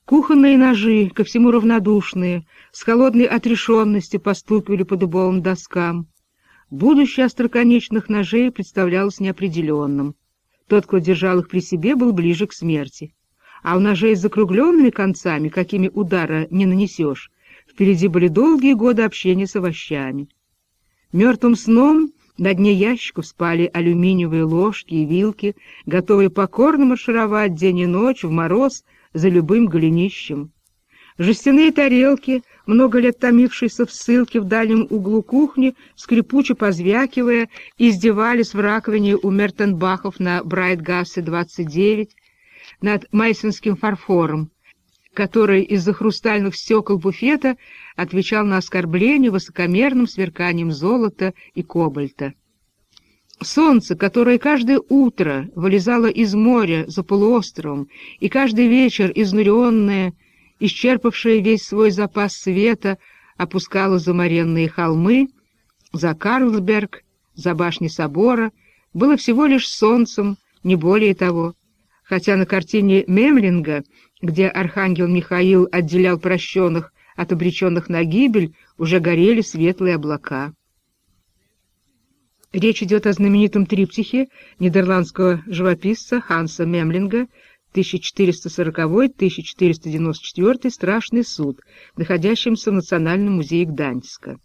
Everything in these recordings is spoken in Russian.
Кухонные ножи, ко всему равнодушные, с холодной отрешенностью постукивали по дубовым доскам. Будущее остроконечных ножей представлялось неопределенным. Тот, кто держал их при себе, был ближе к смерти. А у ножей с закругленными концами, какими удара не нанесешь, впереди были долгие годы общения с овощами. Мертвым сном на дне ящиков спали алюминиевые ложки и вилки, готовые покорно маршировать день и ночь в мороз за любым голенищем. Жестяные тарелки, много лет томившиеся в ссылке в дальнем углу кухни, скрипуче позвякивая, издевались в раковине у Мертенбахов на Брайтгассе 29 над майсонским фарфором, который из-за хрустальных стекол буфета отвечал на оскорбление высокомерным сверканием золота и кобальта. Солнце, которое каждое утро вылезало из моря за полуостровом и каждый вечер изнуренное, исчерпавшее весь свой запас света, опускало за моренные холмы, за Карлсберг, за башни собора, было всего лишь солнцем, не более того, хотя на картине Мемлинга, где архангел Михаил отделял прощенных от обреченных на гибель, уже горели светлые облака. Речь идет о знаменитом триптихе нидерландского живописца Ханса Мемлинга 1440-1494 «Страшный суд», находящемся в Национальном музее Гданьска.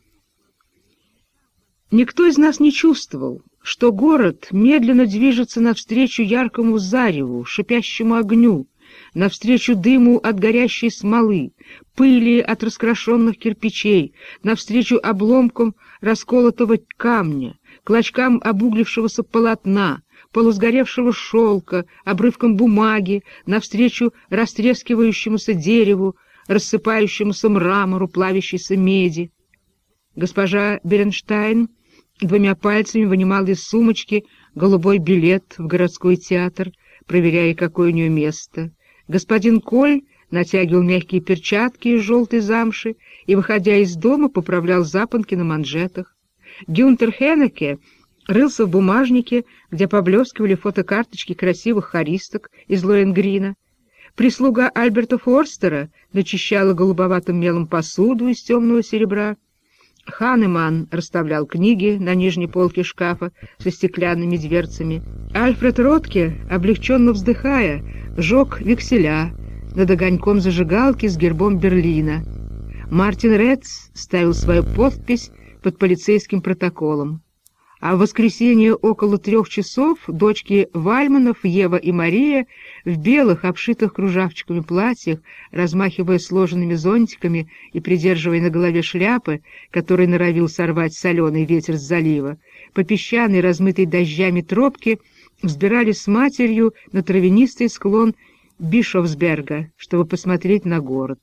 Никто из нас не чувствовал, что город медленно движется навстречу яркому зареву, шипящему огню, навстречу дыму от горящей смолы, пыли от раскрашенных кирпичей, навстречу обломкам расколотого камня, клочкам обуглившегося полотна, полусгоревшего шелка, обрывкам бумаги, навстречу растрескивающемуся дереву, рассыпающемуся мрамору, плавящейся меди. Госпожа Беренштайн двумя пальцами вынимала из сумочки голубой билет в городской театр, проверяя, какое у нее место. Господин Коль натягивал мягкие перчатки из желтой замши и, выходя из дома, поправлял запонки на манжетах. Гюнтер Хеннеке рылся в бумажнике, где поблескивали фотокарточки красивых хористок из Лоенгрина. Прислуга Альберта Форстера начищала голубоватым мелом посуду из темного серебра. Ханеман расставлял книги на нижней полке шкафа со стеклянными дверцами. Альфред Ротке, облегченно вздыхая, жег векселя над огоньком зажигалки с гербом Берлина. Мартин Ретц ставил свою подпись под полицейским протоколом. А в воскресенье около 3 часов дочки Вальманов, Ева и Мария, в белых, обшитых кружавчиками платьях, размахивая сложенными зонтиками и придерживая на голове шляпы, которые норовил сорвать соленый ветер с залива, по песчаной, размытой дождями тропке взбирались с матерью на травянистый склон Бишофсберга, чтобы посмотреть на город.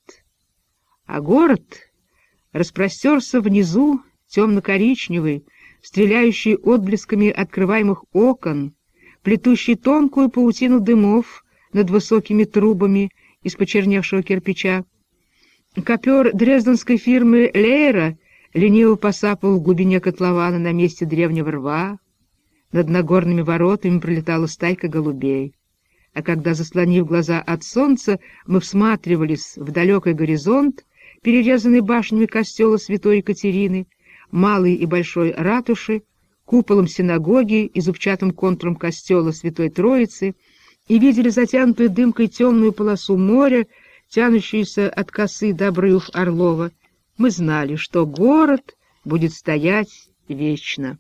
А город распростерся внизу, темно-коричневый, стреляющий отблесками открываемых окон, плетущий тонкую паутину дымов над высокими трубами из почерневшего кирпича. Копер дрезденской фирмы Лейера лениво посапал в глубине котлована на месте древнего рва. Над Нагорными воротами пролетала стайка голубей. А когда, заслонив глаза от солнца, мы всматривались в далекий горизонт, перерезанный башнями костела святой Екатерины, малой и большой ратуши, куполом синагоги и зубчатым контуром костела Святой Троицы, и видели затянутую дымкой темную полосу моря, тянущуюся от косы до обрывов Орлова, мы знали, что город будет стоять вечно.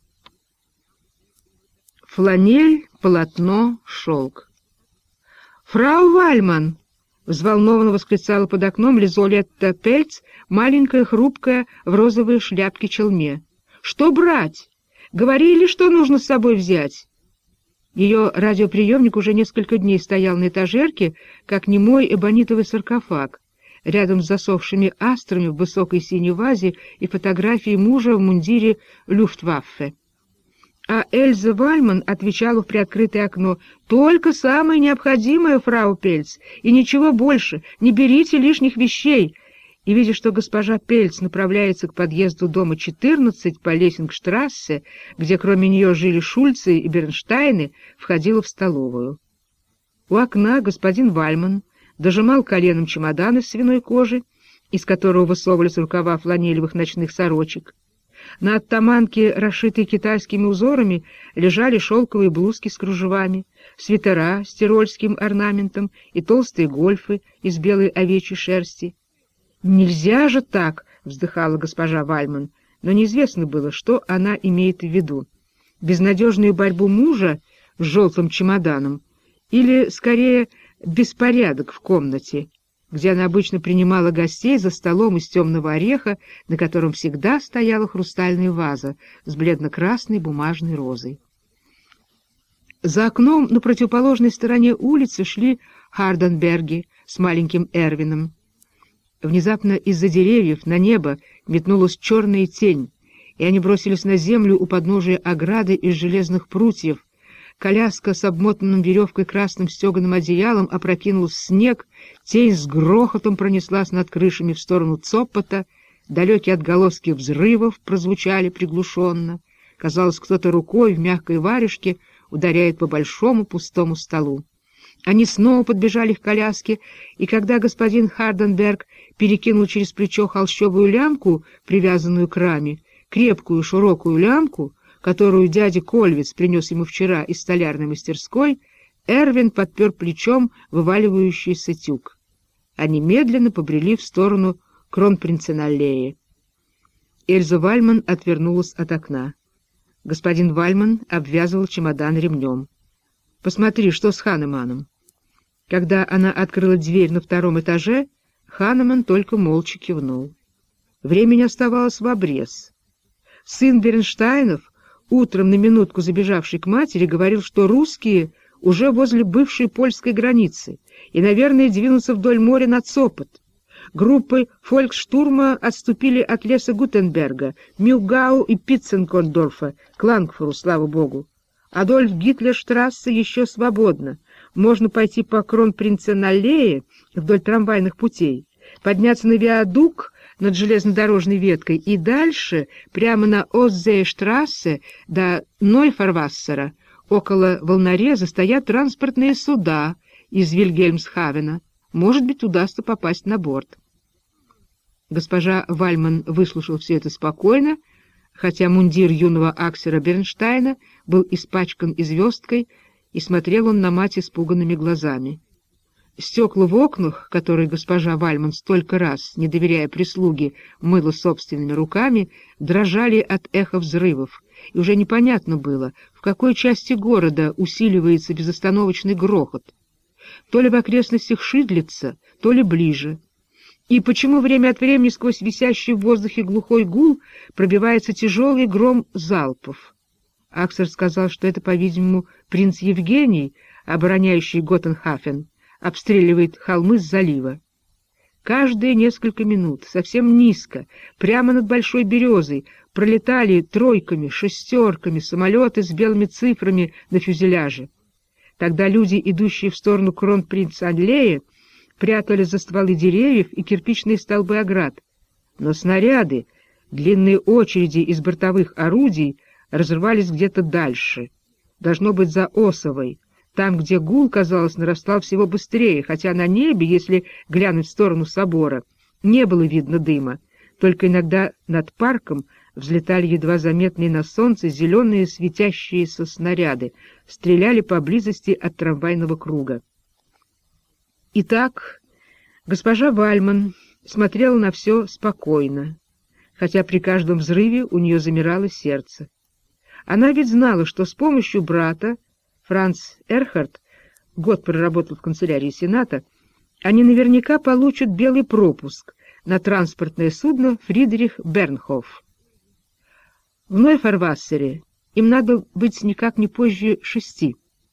Фланель, полотно, шелк. «Фрау Вальман!» — взволнованно восклицала под окном Лизолетта Пельц, маленькая, хрупкая, в розовой шляпке-челме. «Что брать? Говорили, что нужно с собой взять?» Ее радиоприемник уже несколько дней стоял на этажерке, как немой эбонитовый саркофаг, рядом с засохшими астрами в высокой синей вазе и фотографией мужа в мундире Люфтваффе. А Эльза Вальман отвечала в приоткрытое окно: «Только самое необходимое, фрау Пельц, и ничего больше, не берите лишних вещей». И, видя, что госпожа Пельц направляется к подъезду дома 14 по Лессингштрассе, где кроме нее жили Шульцы и Бернштайны, входила в столовую. У окна господин Вальман дожимал коленом чемодан из свиной кожи, из которого высовывались рукава фланелевых ночных сорочек. На оттаманке, расшитой китайскими узорами, лежали шелковые блузки с кружевами, свитера с тирольским орнаментом и толстые гольфы из белой овечьей шерсти. «Нельзя же так!» — вздыхала госпожа Вальман, но неизвестно было, что она имеет в виду. Безнадежную борьбу мужа с желтым чемоданом или, скорее, беспорядок в комнате, где она обычно принимала гостей за столом из темного ореха, на котором всегда стояла хрустальная ваза с бледно-красной бумажной розой. За окном на противоположной стороне улицы шли Харденберги с маленьким Эрвином. Внезапно из-за деревьев на небо метнулась черная тень, и они бросились на землю у подножия ограды из железных прутьев. Коляска с обмотанным веревкой красным стеганым одеялом опрокинулась в снег, тень с грохотом пронеслась над крышами в сторону Цопота, далекие отголоски взрывов прозвучали приглушенно. Казалось, кто-то рукой в мягкой варежке ударяет по большому пустому столу. Они снова подбежали к коляске, и когда господин Харденберг перекинул через плечо холщовую лямку, привязанную к раме, крепкую широкую лямку, которую дядя Кольвиц принес ему вчера из столярной мастерской, Эрвин подпер плечом вываливающийся тюк. Они медленно побрели в сторону Кронпринцен-аллеи. Эльза Вальман отвернулась от окна. Господин Вальман обвязывал чемодан ремнем. «Посмотри, что с Ханеманом». Когда она открыла дверь на втором этаже, Ханеман только молча кивнул. Времени оставалось в обрез. Сын Бернштайнов, утром на минутку забежавший к матери, говорил, что русские уже возле бывшей польской границы и, наверное, двинутся вдоль моря на Цопот. Группы фольксштурма отступили от леса Гутенберга, Мюггау и Питценкорндорфа к Лангфору, слава богу. Адольф Гитлерштрассе еще свободна. Можно пойти по Кронпринцен-аллее вдоль трамвайных путей, подняться на виадук над железнодорожной веткой и дальше, прямо на Остзейштрассе до Нойфарвассера. Около волнореза стоят транспортные суда из Вильгельмсхавена. Может быть, удастся попасть на борт. Госпожа Вальман выслушала все это спокойно, хотя мундир юного Аксера Бернштайна был испачкан звездкой, и смотрел он на мать испуганными глазами. Стекла в окнах, которые госпожа Вальман столько раз, не доверяя прислуге, мыла собственными руками, дрожали от эха взрывов, и уже непонятно было, в какой части города усиливается безостановочный грохот. То ли в окрестностях Шидлица, то ли ближе. И почему время от времени сквозь висящий в воздухе глухой гул пробивается тяжелый гром залпов? Аксер сказал, что это, по-видимому, принц Евгений, обороняющий Готенхафен, обстреливает холмы с залива. Каждые несколько минут, совсем низко, прямо над Большой Березой, пролетали тройками, шестерками самолеты с белыми цифрами на фюзеляже. Тогда люди, идущие в сторону Кронпринц-аллеи, прятались за стволы деревьев и кирпичные столбы оград. Но снаряды, длинные очереди из бортовых орудий, разрывались где-то дальше. Должно быть, за Осовой, там, где гул, казалось, нарастал всего быстрее, хотя на небе, если глянуть в сторону собора, не было видно дыма, только иногда над парком взлетали едва заметные на солнце зеленые светящиеся снаряды, стреляли поблизости от трамвайного круга. Итак, госпожа Вальман смотрела на все спокойно, хотя при каждом взрыве у нее замирало сердце. Она ведь знала, что с помощью брата, Франц Эрхард, год проработал в канцелярии Сената, они наверняка получат белый пропуск на транспортное судно «Фридрих Бернхоф». В Нойфарвассере им надо быть никак не позже 6.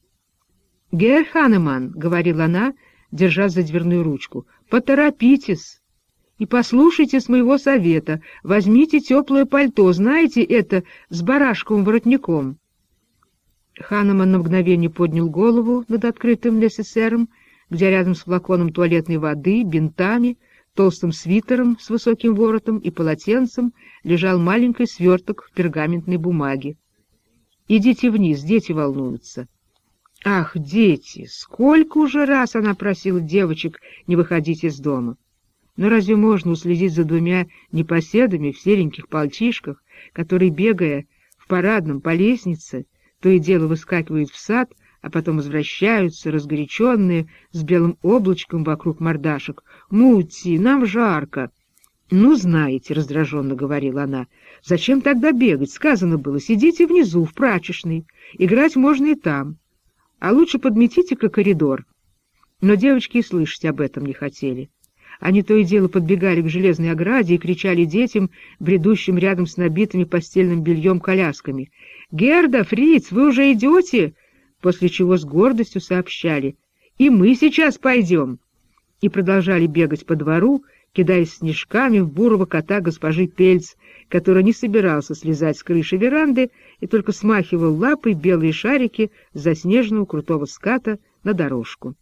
«Герр Ханеман», — говорила она, держа за дверную ручку, — «поторопитесь и послушайте с моего совета, возьмите теплое пальто, знаете это, с барашковым воротником». Ханеман на мгновение поднял голову над открытым несесером, где рядом с флаконом туалетной воды, бинтами, толстым свитером с высоким воротом и полотенцем лежал маленький сверток в пергаментной бумаге. «Идите вниз, дети волнуются». Ах, дети! Сколько уже раз она просила девочек не выходить из дома! Но разве можно уследить за двумя непоседами в сереньких пальтишках, которые, бегая в парадном по лестнице, то и дело выскакивают в сад, а потом возвращаются, разгоряченные, с белым облачком вокруг мордашек? «Мути, нам жарко!» «Ну, знаете, — раздраженно говорила она, — зачем тогда бегать? Сказано было, сидите внизу, в прачечной, играть можно и там. А лучше подметите-ка коридор». Но девочки и слышать об этом не хотели. Они то и дело подбегали к железной ограде и кричали детям, бредущим рядом с набитыми постельным бельем колясками: «Герда, Фриц, вы уже идете?» После чего с гордостью сообщали: «И мы сейчас пойдем!» И продолжали бегать по двору, кидаясь снежками в бурого кота госпожи Пельц, который не собирался слезать с крыши веранды и только смахивал лапой белые шарики с заснеженного крутого ската на дорожку.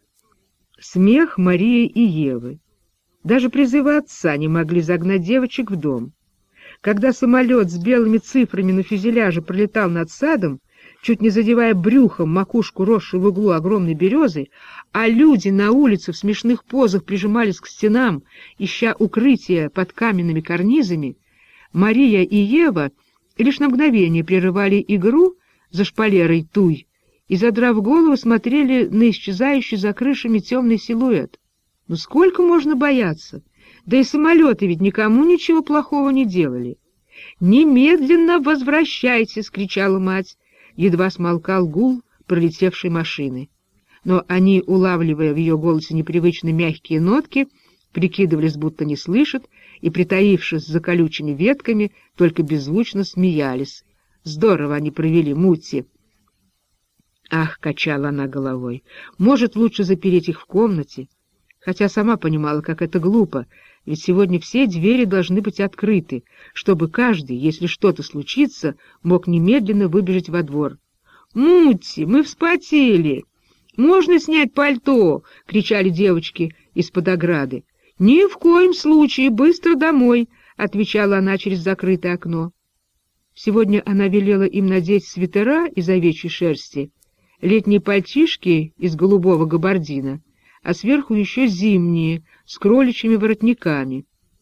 Смех Марии и Евы. Даже призывы отца не могли загнать девочек в дом. Когда самолет с белыми цифрами на фюзеляже пролетал над садом, чуть не задевая брюхом макушку росшей в углу огромной березы, а люди на улице в смешных позах прижимались к стенам, ища укрытия под каменными карнизами, Мария и Ева лишь на мгновение прерывали игру за шпалерой туй и, задрав голову, смотрели на исчезающий за крышами темный силуэт. Ну сколько можно бояться? Да и самолеты ведь никому ничего плохого не делали. «Немедленно возвращайтесь!» — кричала мать. Едва смолкал гул пролетевшей машины. Но они, улавливая в ее голосе непривычно мягкие нотки, прикидывались, будто не слышат, и, притаившись за колючими ветками, только беззвучно смеялись. Здорово они провели Мутти. «Ах!» — качала она головой. «Может, лучше запереть их в комнате?» Хотя сама понимала, как это глупо, ведь сегодня все двери должны быть открыты, чтобы каждый, если что-то случится, мог немедленно выбежать во двор. «Мутти, мы вспотели! Можно снять пальто?» — кричали девочки из-под ограды. «Ни в коем случае, быстро домой!» — отвечала она через закрытое окно. Сегодня она велела им надеть свитера из овечьей шерсти, летние пальтишки из голубого габардина, а сверху еще зимние, с кроличьими воротниками.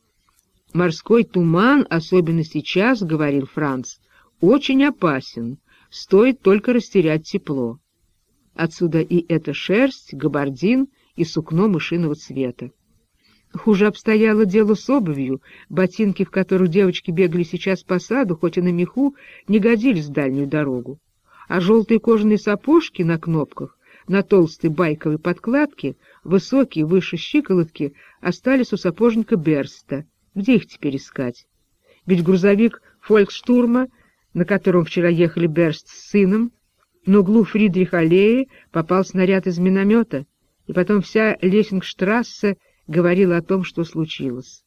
«Морской туман, особенно сейчас, — говорил Франц, — очень опасен, стоит только растерять тепло». Отсюда и эта шерсть, габардин и сукно мышиного цвета. Хуже обстояло дело с обувью. Ботинки, в которых девочки бегали сейчас по саду, хоть и на меху, не годились в дальнюю дорогу. А желтые кожаные сапожки на кнопках, на толстой байковой подкладке, высокие, выше щиколотки, остались у сапожника Берста. Где их теперь искать? Ведь грузовик «Фольксштурма», на котором вчера ехали Берст с сыном, на углу Фридрих-аллеи попал снаряд из миномета, и потом вся Лессингштрассе говорила о том, что случилось.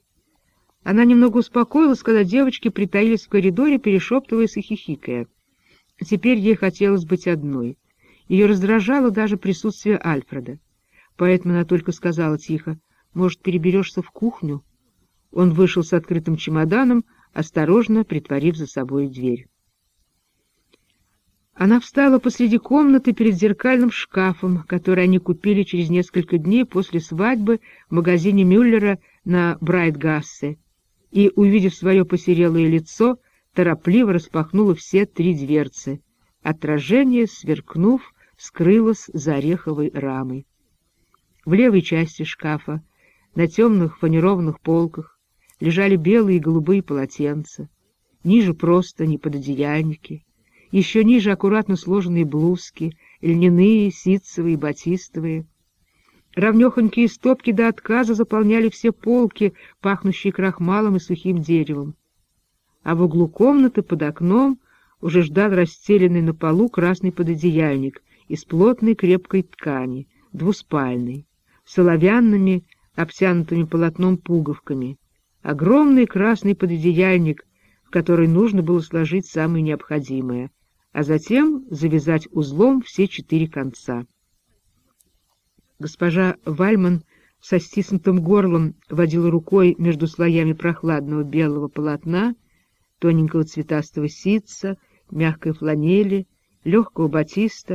Она немного успокоилась, когда девочки притаились в коридоре, перешептываясь и хихикая. Теперь ей хотелось быть одной. Ее раздражало даже присутствие Альфреда. Поэтому она только сказала тихо: «Может, переберешься в кухню?» Он вышел с открытым чемоданом, осторожно притворив за собой дверь. Она встала посреди комнаты перед зеркальным шкафом, который они купили через несколько дней после свадьбы в магазине Мюллера на Брайтгассе, и, увидев свое посерелое лицо, торопливо распахнула все 3 дверцы. Отражение, сверкнув, скрылось за ореховой рамой. В левой части шкафа, на темных фанерованных полках, лежали белые и голубые полотенца, ниже простыни, пододеяльники, еще ниже аккуратно сложенные блузки, льняные, ситцевые, батистовые. Равнехонькие стопки до отказа заполняли все полки, пахнущие крахмалом и сухим деревом. А в углу комнаты под окном уже ждал расстеленный на полу красный пододеяльник из плотной крепкой ткани, двуспальный, с оловянными, обтянутыми полотном пуговками. Огромный красный пододеяльник, в который нужно было сложить самое необходимое, а затем завязать узлом все 4 конца. Госпожа Вальман со стиснутым горлом водила рукой между слоями прохладного белого полотна, тоненького цветастого ситца, мягкой фланели, легкого батиста,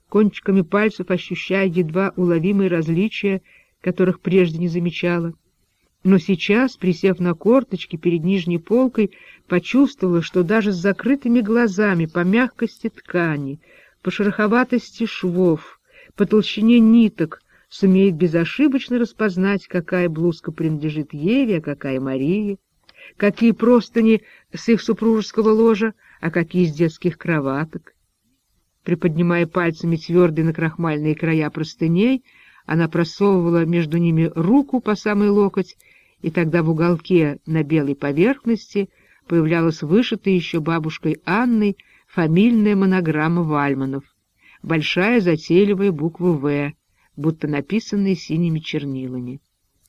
кончиками пальцев ощущая едва уловимые различия, которых прежде не замечала. Но сейчас, присев на корточки перед нижней полкой, почувствовала, что даже с закрытыми глазами по мягкости ткани, по шероховатости швов, по толщине ниток сумеет безошибочно распознать, какая блузка принадлежит Еве, а какая Марии, какие простыни с их супружеского ложа, а какие из детских кроваток. Приподнимая пальцами твердые накрахмальные края простыней, она просовывала между ними руку по самый локоть, и тогда в уголке на белой поверхности появлялась вышитая еще бабушкой Анной фамильная монограмма Вальманов, большая затейливая буква «В», будто написанная синими чернилами.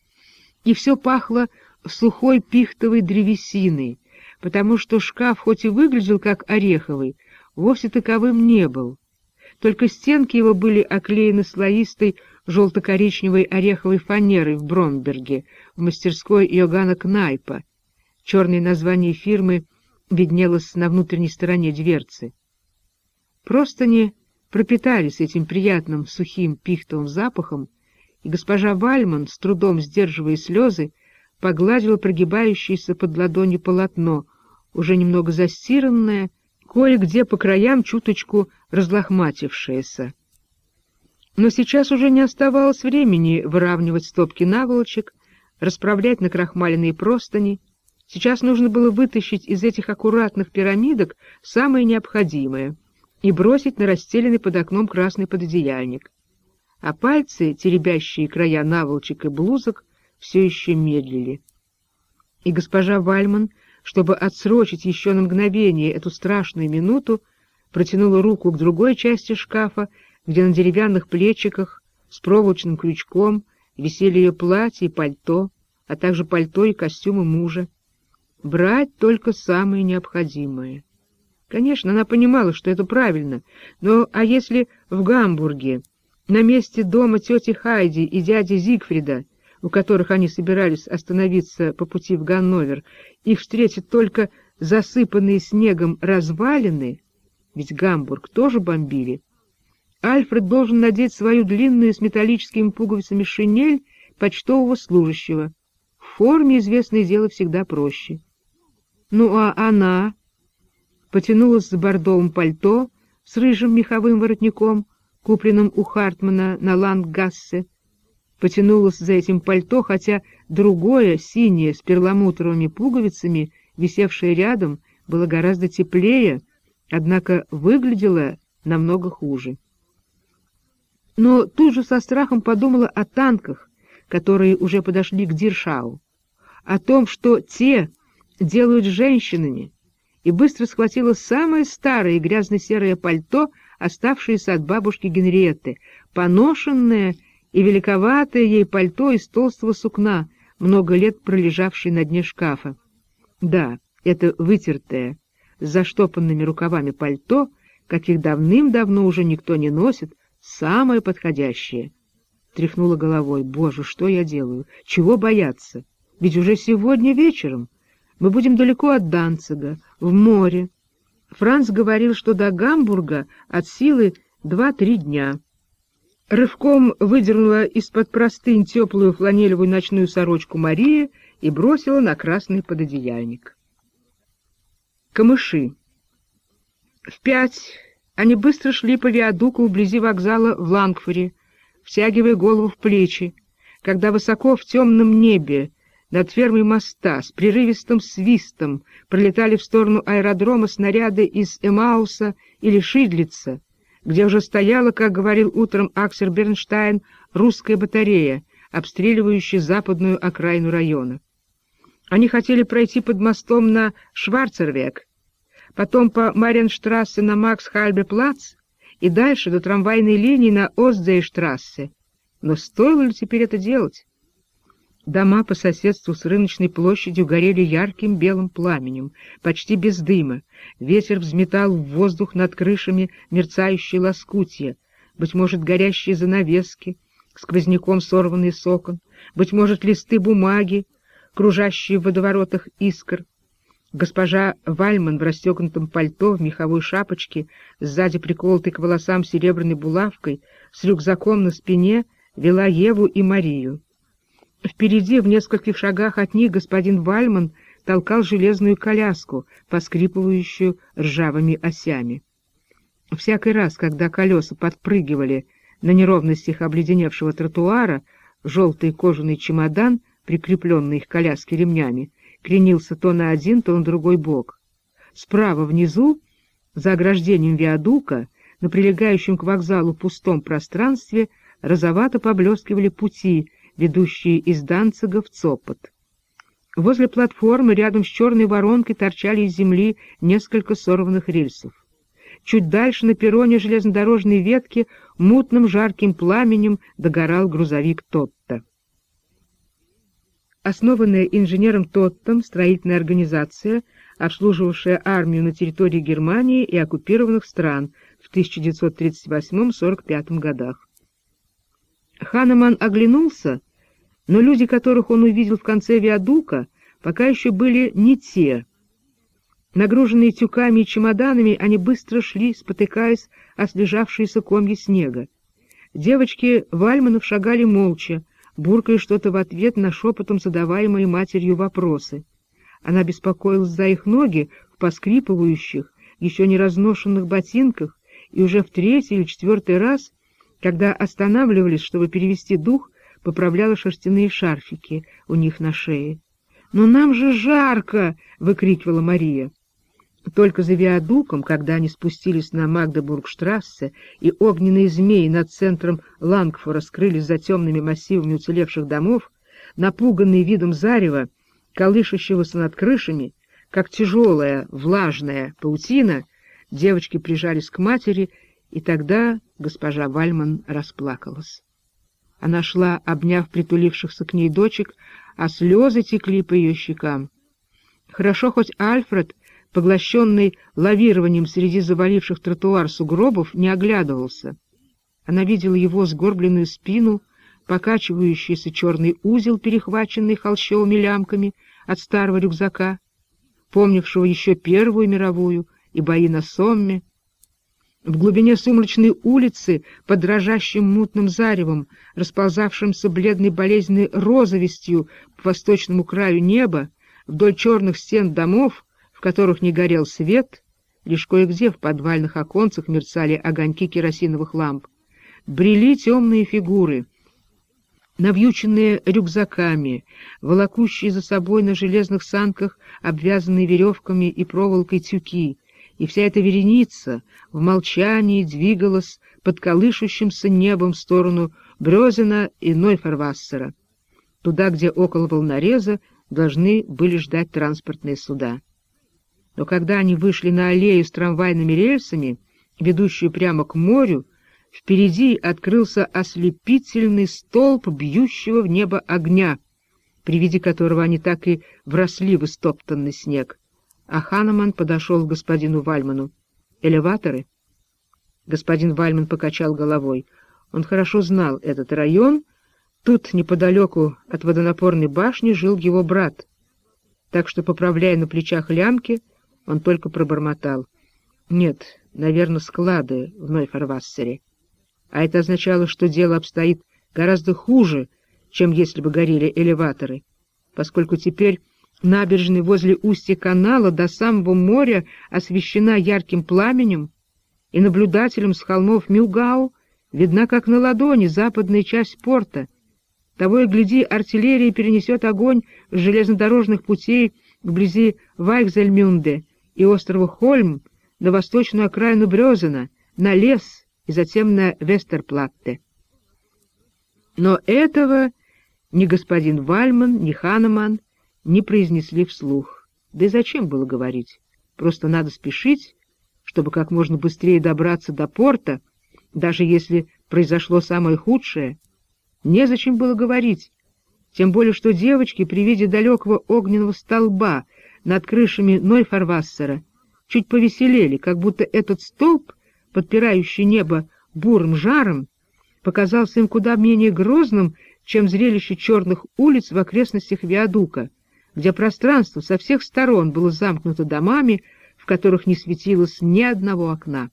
И все пахло сухой пихтовой древесиной, потому что шкаф хоть и выглядел как ореховый, вовсе таковым не был. Только стенки его были оклеены слоистой желто-коричневой ореховой фанерой в Бромберге, в мастерской Йоганна Кнайпа. Черное название фирмы виднелось на внутренней стороне дверцы. Простыни пропитались этим приятным сухим пихтовым запахом, и госпожа Вальман, с трудом сдерживая слезы, погладила прогибающееся под ладонью полотно, уже немного застиранное, кое-где по краям чуточку разлохматившееся. Но сейчас уже не оставалось времени выравнивать стопки наволочек, расправлять накрахмаленные простыни. Сейчас нужно было вытащить из этих аккуратных пирамидок самое необходимое и бросить на расстеленный под окном красный пододеяльник. А пальцы, теребящие края наволочек и блузок, все еще медлили. И госпожа Вальман, чтобы отсрочить еще на мгновение эту страшную минуту, протянула руку к другой части шкафа, где на деревянных плечиках с проволочным крючком висели ее платье и пальто, а также пальто и костюмы мужа. Брать только самое необходимое. Конечно, она понимала, что это правильно, но а если в Гамбурге, на месте дома тети Хайди и дяди Зигфрида, у которых они собирались остановиться по пути в Ганновер, их встретят только засыпанные снегом развалины, ведь Гамбург тоже бомбили, Альфред должен надеть свою длинную с металлическими пуговицами шинель почтового служащего. В форме известное дело всегда проще. Ну а она потянулась за бордовым пальто с рыжим меховым воротником, купленным у Хартмана на Лангассе, потянулась за этим пальто, хотя другое, синее, с перламутровыми пуговицами, висевшее рядом, было гораздо теплее, однако выглядело намного хуже. Но тут же со страхом подумала о танках, которые уже подошли к Диршау, о том, что те делают с женщинами, и быстро схватила самое старое грязно-серое пальто, оставшееся от бабушки Генриетты, поношенное и великоватое ей пальто из толстого сукна, много лет пролежавшее на дне шкафа. Да, это вытертое, с заштопанными рукавами пальто, каких давным-давно уже никто не носит, самое подходящее. Тряхнула головой. Боже, что я делаю? Чего бояться? Ведь уже сегодня вечером мы будем далеко от Данцига, в море. Франц говорил, что до Гамбурга от силы 2-3 дня. Рывком выдернула из-под простынь теплую фланелевую ночную сорочку Мария и бросила на красный пододеяльник. Камыши. В 5 они быстро шли по виадуку вблизи вокзала в Лангфоре, втягивая голову в плечи, когда высоко в темном небе над фермой моста с прерывистым свистом пролетали в сторону аэродрома снаряды из Эмауса или Шидлица, где уже стояла, как говорил утром Аксель Бернштайн, русская батарея, обстреливающая западную окраину района. Они хотели пройти под мостом на Шварцервег, потом по Мариенштрассе на Макс-Хальбе-плац и дальше до трамвайной линии на Остзейштрассе. Но стоило ли теперь это делать? Дома по соседству с рыночной площадью горели ярким белым пламенем, почти без дыма. Ветер взметал в воздух над крышами мерцающие лоскутья, быть может, горящие занавески, сквозняком сорванные с окон, быть может, листы бумаги, кружащие в водоворотах искр. Госпожа Вальман в расстегнутом пальто, в меховой шапочке, сзади приколотой к волосам серебряной булавкой, с рюкзаком на спине, вела Еву и Марию. Впереди, в нескольких шагах от них, господин Вальман толкал железную коляску, поскрипывающую ржавыми осями. Всякий раз, когда колеса подпрыгивали на неровностях обледеневшего тротуара, желтый кожаный чемодан, прикрепленный к коляске ремнями, кренился то на один, то на другой бок. Справа внизу, за ограждением виадука, на прилегающем к вокзалу пустом пространстве, розовато поблескивали пути, ведущие из Данцига в Цопот. Возле платформы, рядом с черной воронкой, торчали из земли несколько сорванных рельсов. Чуть дальше на перроне железнодорожной ветки мутным жарким пламенем догорал грузовик Тотта. Основанная инженером Тоттом строительная организация, обслуживавшая армию на территории Германии и оккупированных стран в 1938-45 годах. Ханеман оглянулся, но люди, которых он увидел в конце виадука, пока еще были не те. Нагруженные тюками и чемоданами, они быстро шли, спотыкаясь о слежавшиеся комья снега. Девочки Вальманов шагали молча, буркая что-то в ответ на шепотом задаваемые матерью вопросы. Она беспокоилась за их ноги в поскрипывающих, еще не разношенных ботинках, и уже в третий или четвертый раз, когда останавливались, чтобы перевести дух, поправляла шерстяные шарфики у них на шее. «Но нам же жарко!» — выкрикивала Мария. Только за виадуком, когда они спустились на Магдебургштрассе, и огненные змеи над центром Лангфора скрылись за темными массивами уцелевших домов, напуганные видом зарева, колышащегося над крышами, как тяжелая влажная паутина, девочки прижались к матери, и тогда госпожа Вальман расплакалась. Она шла, обняв притулившихся к ней дочек, а слезы текли по ее щекам. Хорошо хоть Альфред, поглощенный лавированием среди заваливших тротуар сугробов, не оглядывался. Она видела его сгорбленную спину, покачивающийся черный узел, перехваченный холщовыми лямками от старого рюкзака, помнившего еще Первую мировую и бои на Сомме. В глубине сумрачной улицы, под дрожащим мутным заревом, расползавшимся бледной болезненной розовостью по восточному краю неба, вдоль черных стен домов, в которых не горел свет, лишь кое-где в подвальных оконцах мерцали огоньки керосиновых ламп, брели темные фигуры, навьюченные рюкзаками, волокущие за собой на железных санках, обвязанные веревками и проволокой тюки, и вся эта вереница в молчании двигалась под колышущимся небом в сторону Брёзена и Нойфервассера, туда, где около волнореза должны были ждать транспортные суда. Но когда они вышли на аллею с трамвайными рельсами, ведущую прямо к морю, впереди открылся ослепительный столб бьющего в небо огня, при виде которого они так и вросли в истоптанный снег. А Ханеман подошел к господину Вальману. «Элеваторы?» Господин Вальман покачал головой. Он хорошо знал этот район. Тут, неподалеку от водонапорной башни, жил его брат. Так что, поправляя на плечах лямки, он только пробормотал: «Нет, наверное, склады в Нойфервассере». А это означало, что дело обстоит гораздо хуже, чем если бы горели элеваторы, поскольку теперь набережная возле устья канала до самого моря освещена ярким пламенем, и наблюдателям с холмов Мюгау видна как на ладони западная часть порта. Того и гляди, артиллерия перенесет огонь с железнодорожных путей вблизи Вайхзельмюнде и острова Хольм на восточную окраину Брёзена, на лес и затем на Вестерплатте. Но этого ни господин Вальман, ни Ханеман не произнесли вслух. Да и зачем было говорить? Просто надо спешить, чтобы как можно быстрее добраться до порта, даже если произошло самое худшее. Незачем было говорить, тем более что девочки при виде далекого огненного столба над крышами Нойфервассера чуть повеселели, как будто этот столб, подпирающий небо бурым жаром, показался им куда менее грозным, чем зрелище черных улиц в окрестностях виадука, где пространство со всех сторон было замкнуто домами, в которых не светилось ни одного окна.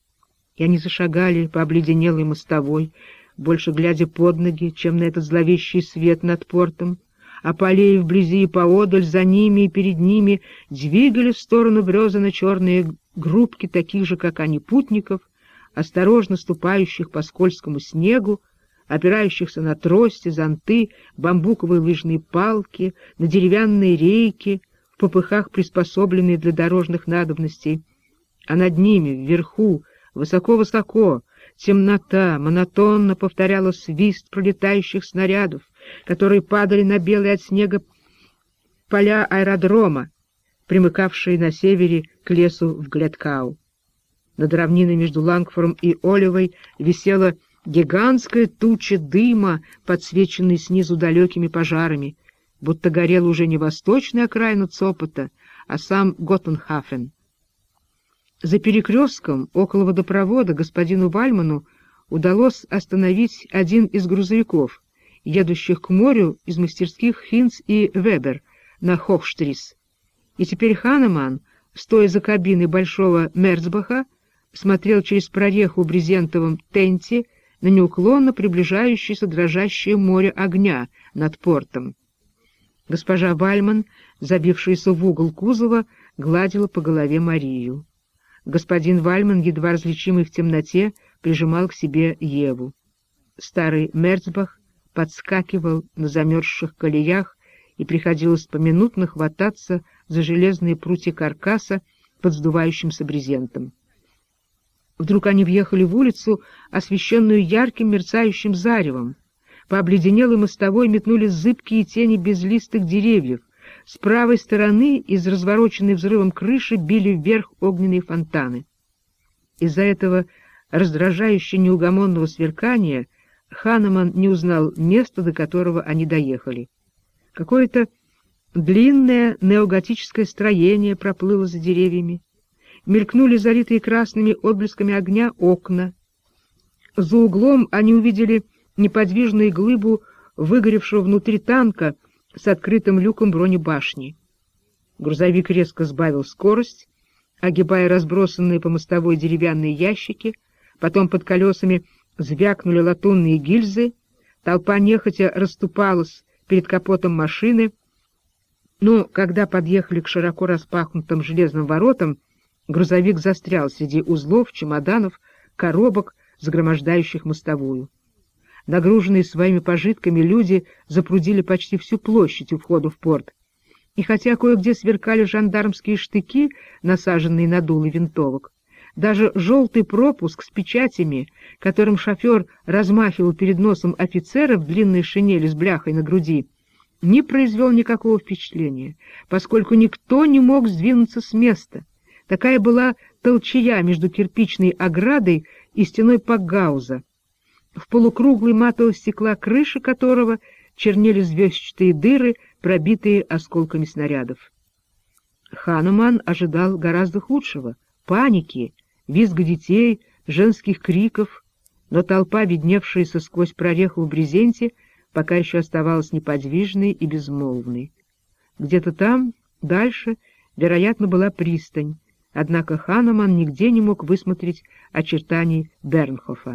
И они зашагали по обледенелой мостовой, больше глядя под ноги, чем на этот зловещий свет над портом, а по аллее вблизи и поодаль, за ними и перед ними двигали в сторону брезано-черные группки таких же, как они, путников, осторожно ступающих по скользкому снегу, опирающихся на трости, зонты, бамбуковые лыжные палки, на деревянные рейки, в попыхах, приспособленные для дорожных надобностей. А над ними, вверху, высоко-высоко, темнота монотонно повторяла свист пролетающих снарядов, которые падали на белые от снега поля аэродрома, примыкавшие на севере к лесу в Глядкау. Над равниной между Лангфором и Оливой висела гигантская туча дыма, подсвеченная снизу далекими пожарами, будто горела уже не восточная окраина Цопота, а сам Готенхафен. За перекрестком, около водопровода, господину Вальману удалось остановить один из грузовиков, едущих к морю из мастерских Хинц и Вебер на Хохштрисс. И теперь Ханеман, стоя за кабиной большого Мерцбаха, смотрел через прореху в брезентовом тенте на неуклонно приближающееся дрожащее море огня над портом. Госпожа Вальман, забившаяся в угол кузова, гладила по голове Марию. Господин Вальман, едва различимый в темноте, прижимал к себе Еву. Старый Мерцбах подскакивал на замерзших колеях, и приходилось поминутно хвататься за железные прутья каркаса под сдувающимся брезентом. Вдруг они въехали в улицу, освещенную ярким мерцающим заревом. По обледенелой мостовой метнулись зыбкие тени безлистых деревьев. С правой стороны из развороченной взрывом крыши били вверх огненные фонтаны. Из-за этого раздражающе неугомонного сверкания Ханеман не узнал места, до которого они доехали. Какое-то длинное неоготическое строение проплыло за деревьями. Мелькнули залитые красными отблесками огня окна. За углом они увидели неподвижную глыбу выгоревшего внутри танка с открытым люком бронебашни. Грузовик резко сбавил скорость, огибая разбросанные по мостовой деревянные ящики, потом под колесами звякнули латунные гильзы, толпа нехотя расступалась перед капотом машины, но когда подъехали к широко распахнутым железным воротам, грузовик застрял среди узлов, чемоданов, коробок, загромождающих мостовую. Нагруженные своими пожитками люди запрудили почти всю площадь у входа в порт. И хотя кое-где сверкали жандармские штыки, насаженные на дулы винтовок, даже желтый пропуск с печатями, которым шофер размахивал перед носом офицера в длинной шинели с бляхой на груди, не произвел никакого впечатления, поскольку никто не мог сдвинуться с места. Такая была толчая между кирпичной оградой и стеной пакгауза, в полукруглой матового стекла крыши которого чернели звездчатые дыры, пробитые осколками снарядов. Ханеман ожидал гораздо худшего — паники, визга детей, женских криков, но толпа, видневшаяся сквозь прореху в брезенте, пока еще оставалась неподвижной и безмолвной. Где-то там, дальше, вероятно, была пристань, однако Ханеман нигде не мог высмотреть очертаний Бернхофа.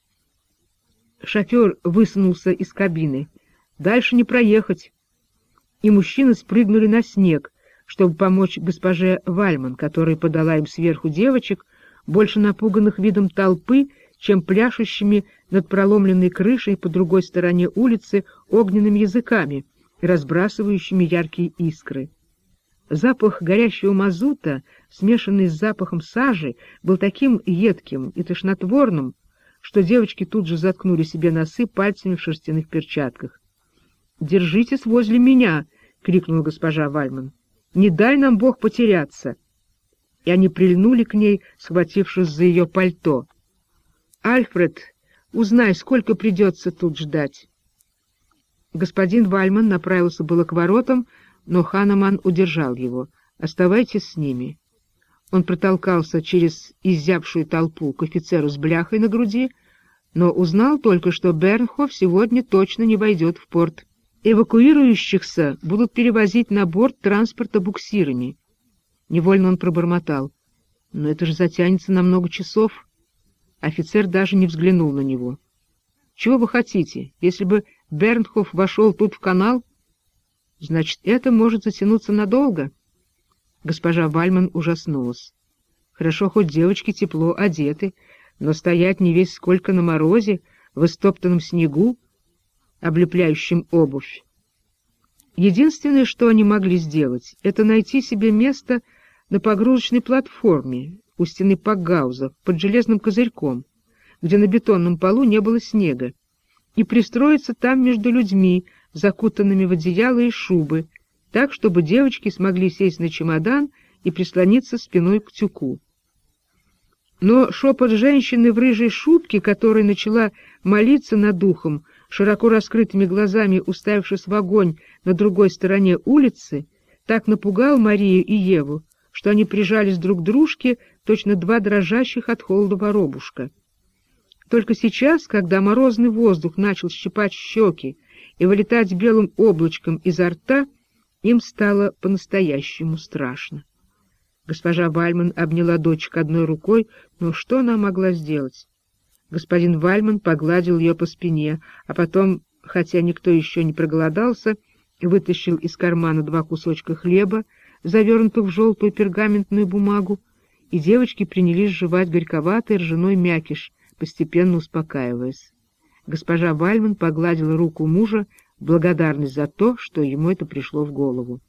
Шофер высунулся из кабины. Дальше не проехать. И мужчины спрыгнули на снег, чтобы помочь госпоже Вальман, которая подала им сверху девочек, больше напуганных видом толпы, чем пляшущими над проломленной крышей по другой стороне улицы огненными языками, разбрасывающими яркие искры. Запах горящего мазута, смешанный с запахом сажи, был таким едким и тошнотворным, что девочки тут же заткнули себе носы пальцами в шерстяных перчатках. «Держитесь возле меня!» — крикнула госпожа Вальман. «Не дай нам Бог потеряться!» И они прильнули к ней, схватившись за ее пальто. «Альфред, узнай, сколько придется тут ждать!» Господин Вальман направился было к воротам, но Ханеман удержал его. «Оставайтесь с ними». Он протолкался через изябшую толпу к офицеру с бляхой на груди, но узнал только, что Бернхоф сегодня точно не войдет в порт. Эвакуирующихся будут перевозить на борт транспорта буксирами. Невольно он пробормотал: «Но это же затянется на много часов». Офицер даже не взглянул на него. «Чего вы хотите? Если бы Бернхоф вошел тут в канал, значит, это может затянуться надолго». Госпожа Вальман ужаснулась. Хорошо, хоть девочки тепло одеты, но стоять не весь сколько на морозе, в истоптанном снегу, облепляющем обувь. Единственное, что они могли сделать, это найти себе место на погрузочной платформе у стены Пакгауза под железным козырьком, где на бетонном полу не было снега, и пристроиться там между людьми, закутанными в одеяло и шубы, так, чтобы девочки смогли сесть на чемодан и прислониться спиной к тюку. Но шепот женщины в рыжей шубке, которая начала молиться над ухом, широко раскрытыми глазами уставившись в огонь на другой стороне улицы, так напугал Марию и Еву, что они прижались друг к дружке, точно два дрожащих от холода воробушка. Только сейчас, когда морозный воздух начал щипать щеки и вылетать белым облачком изо рта, им стало по-настоящему страшно. Госпожа Вальман обняла дочек одной рукой, но что она могла сделать? Господин Вальман погладил ее по спине, а потом, хотя никто еще не проголодался, вытащил из кармана 2 кусочка хлеба, завернутых в желтую пергаментную бумагу, и девочки принялись жевать горьковатый ржаной мякиш, постепенно успокаиваясь. Госпожа Вальман погладила руку мужа, благодарность за то, что ему это пришло в голову.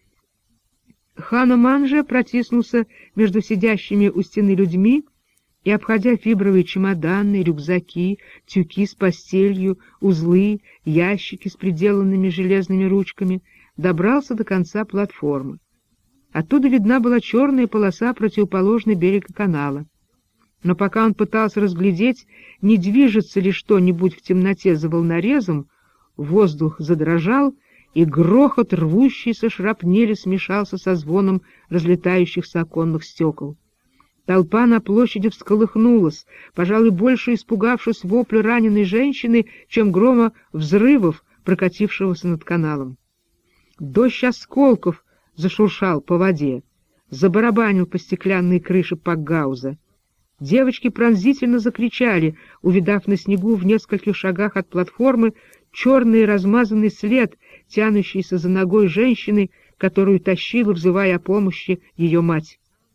Ханеман же протиснулся между сидящими у стены людьми и, обходя фибровые чемоданы, рюкзаки, тюки с постелью, узлы, ящики с приделанными железными ручками, добрался до конца платформы. Оттуда видна была черная полоса противоположный берега канала. Но пока он пытался разглядеть, не движется ли что-нибудь в темноте за волнорезом, воздух задрожал, и грохот рвущейся шрапнели смешался со звоном разлетающихся оконных стекол. Толпа на площади всколыхнулась, пожалуй, больше испугавшись вопля раненой женщины, чем грома взрывов, прокатившегося над каналом. Дождь осколков зашуршал по воде, забарабанил по стеклянной крыше Пакгауза. Девочки пронзительно закричали, увидав на снегу в нескольких шагах от платформы черный размазанный след, тянущийся за ногой женщины, которую тащила, взывая о помощи, ее мать.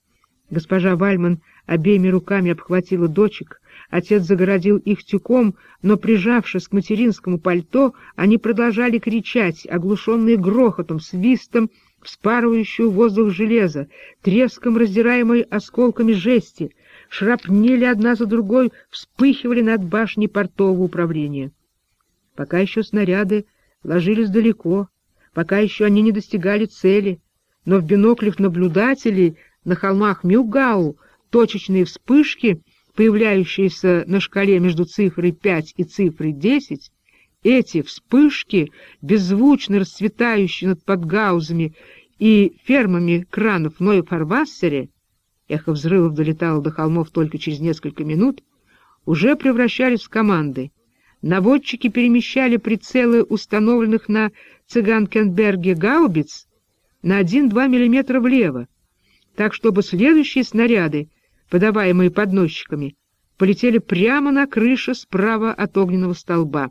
Госпожа Вальман обеими руками обхватила дочек, отец загородил их тюком, но, прижавшись к материнскому пальто, они продолжали кричать, оглушенные грохотом, свистом, вспарывающего воздух железа, треском, раздираемой осколками жести. Шрапнели одна за другой вспыхивали над башней портового управления. Пока еще снаряды ложились далеко, пока еще они не достигали цели, но в биноклях наблюдателей на холмах Мюггау точечные вспышки, появляющиеся на шкале между цифрой 5 и цифрой 10, эти вспышки, беззвучно расцветающие над Пакгаузами и фермами кранов в Нойфарвассере, эхо взрывов долетало до холмов только через несколько минут, уже превращались в команды. Наводчики перемещали прицелы установленных на Цыганкенберге гаубиц на 1-2 мм влево, так чтобы следующие снаряды, подаваемые подносчиками, полетели прямо на крышу справа от огненного столба.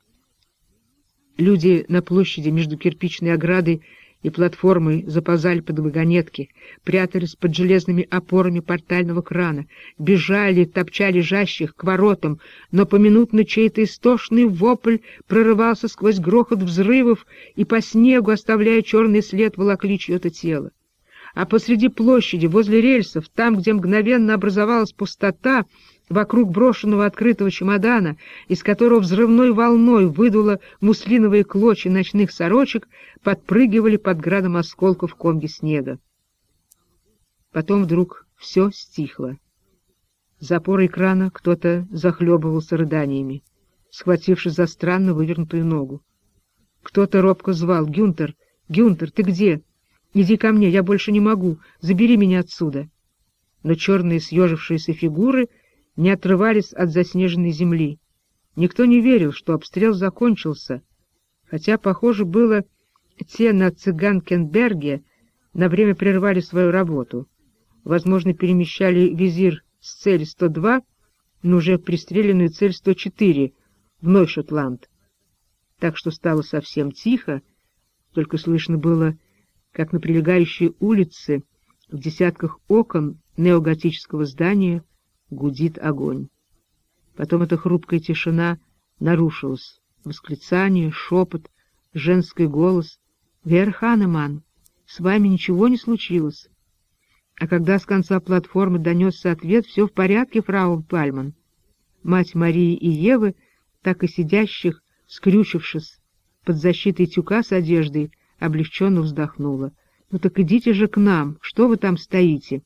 Люди на площади между кирпичной оградой и платформой заползали под вагонетки, прятались под железными опорами портального крана, бежали, топча лежащих к воротам, но поминутно чей-то истошный вопль прорывался сквозь грохот взрывов и по снегу, оставляя черный след, волокли чье-то тело. А посреди площади, возле рельсов, там, где мгновенно образовалась пустота, вокруг брошенного открытого чемодана, из которого взрывной волной выдуло муслиновые клочья ночных сорочек, подпрыгивали под градом осколков комья снега. Потом вдруг все стихло. За опорой крана кто-то захлебывался рыданиями, схватившись за странно вывернутую ногу. Кто-то робко звал: «Гюнтер! Гюнтер, ты где? Иди ко мне, я больше не могу, забери меня отсюда!» Но черные съежившиеся фигуры не отрывались от заснеженной земли. Никто не верил, что обстрел закончился, хотя, похоже было, те на Цыганкенберге на время прервали свою работу. Возможно, перемещали визир с цели 102 на уже пристреленную цель 104 в Нойшотланд. Так что стало совсем тихо, только слышно было, как на прилегающей улице в десятках окон неоготического здания гудит огонь. Потом эта хрупкая тишина нарушилась. Восклицание, шепот, женский голос. «Вера Ханеман, с вами ничего не случилось?» А когда с конца платформы донесся ответ: «Все в порядке, фрау Пальман», мать Марии и Евы, так и сидящих, скрючившись под защитой тюка с одеждой, облегченно вздохнула. «Ну так идите же к нам, что вы там стоите?»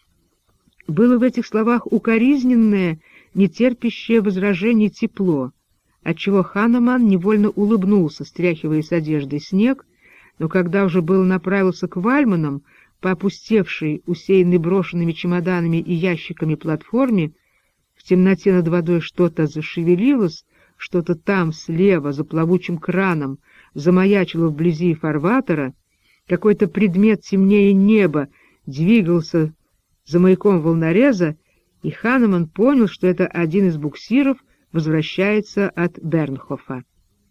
Было в этих словах укоризненное, нетерпящее возражений тепло, отчего Ханеман невольно улыбнулся, стряхивая с одежды снег, но когда уже был направился к Вальманам, по опустевшей, усеянной брошенными чемоданами и ящиками платформе, в темноте над водой что-то зашевелилось, что-то там, слева, за плавучим краном, замаячило вблизи фарватера, какой-то предмет темнее неба двигался за маяком волнореза, и Ханеман понял, что это один из буксиров возвращается от Бернхофа.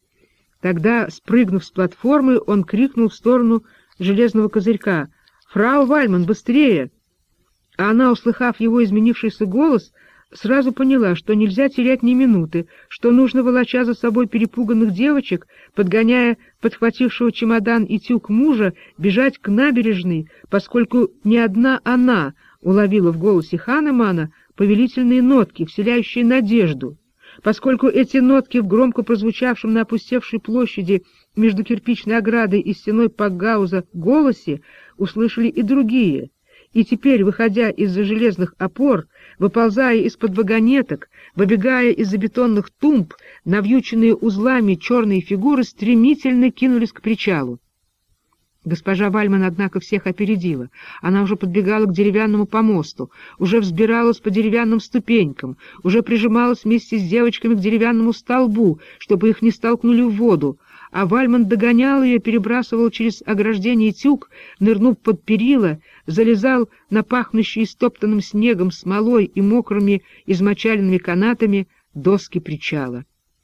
Тогда, спрыгнув с платформы, он крикнул в сторону железного козырька: «Фрау Вальман, быстрее!» А она, услыхав его изменившийся голос, сразу поняла, что нельзя терять ни минуты, что нужно, волоча за собой перепуганных девочек, подгоняя подхватившего чемодан и тюк мужа, бежать к набережной, поскольку не одна она уловила в голосе Ханемана повелительные нотки, вселяющие надежду, поскольку эти нотки в громко прозвучавшем на опустевшей площади между кирпичной оградой и стеной Пакгауза голосе услышали и другие, и теперь, выходя из-за железных опор, выползая из-под вагонеток, выбегая из-за бетонных тумб, навьюченные узлами черные фигуры стремительно кинулись к причалу. Госпожа Вальман, однако, всех опередила. Она уже подбегала к деревянному помосту, уже взбиралась по деревянным ступенькам, уже прижималась вместе с девочками к деревянному столбу, чтобы их не столкнули в воду, а Вальман догонял ее, перебрасывал через ограждение тюк, нырнув под перила, залезал на пахнущие стоптанным снегом, смолой и мокрыми измочаленными канатами доски причала.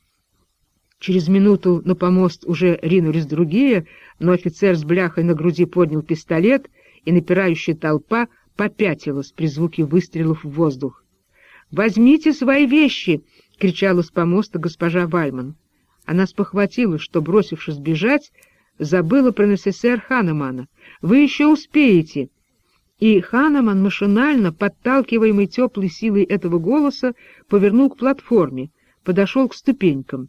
Через минуту на помост уже ринулись другие, но офицер с бляхой на груди поднял пистолет, и напирающая толпа попятилась при звуке выстрелов в воздух. «Возьмите свои вещи!» — кричала с помоста госпожа Вальман. Она спохватилась, что, бросившись бежать, забыла про НССР Ханемана. «Вы еще успеете!» И Ханеман машинально, подталкиваемый теплой силой этого голоса, повернул к платформе, подошел к ступенькам.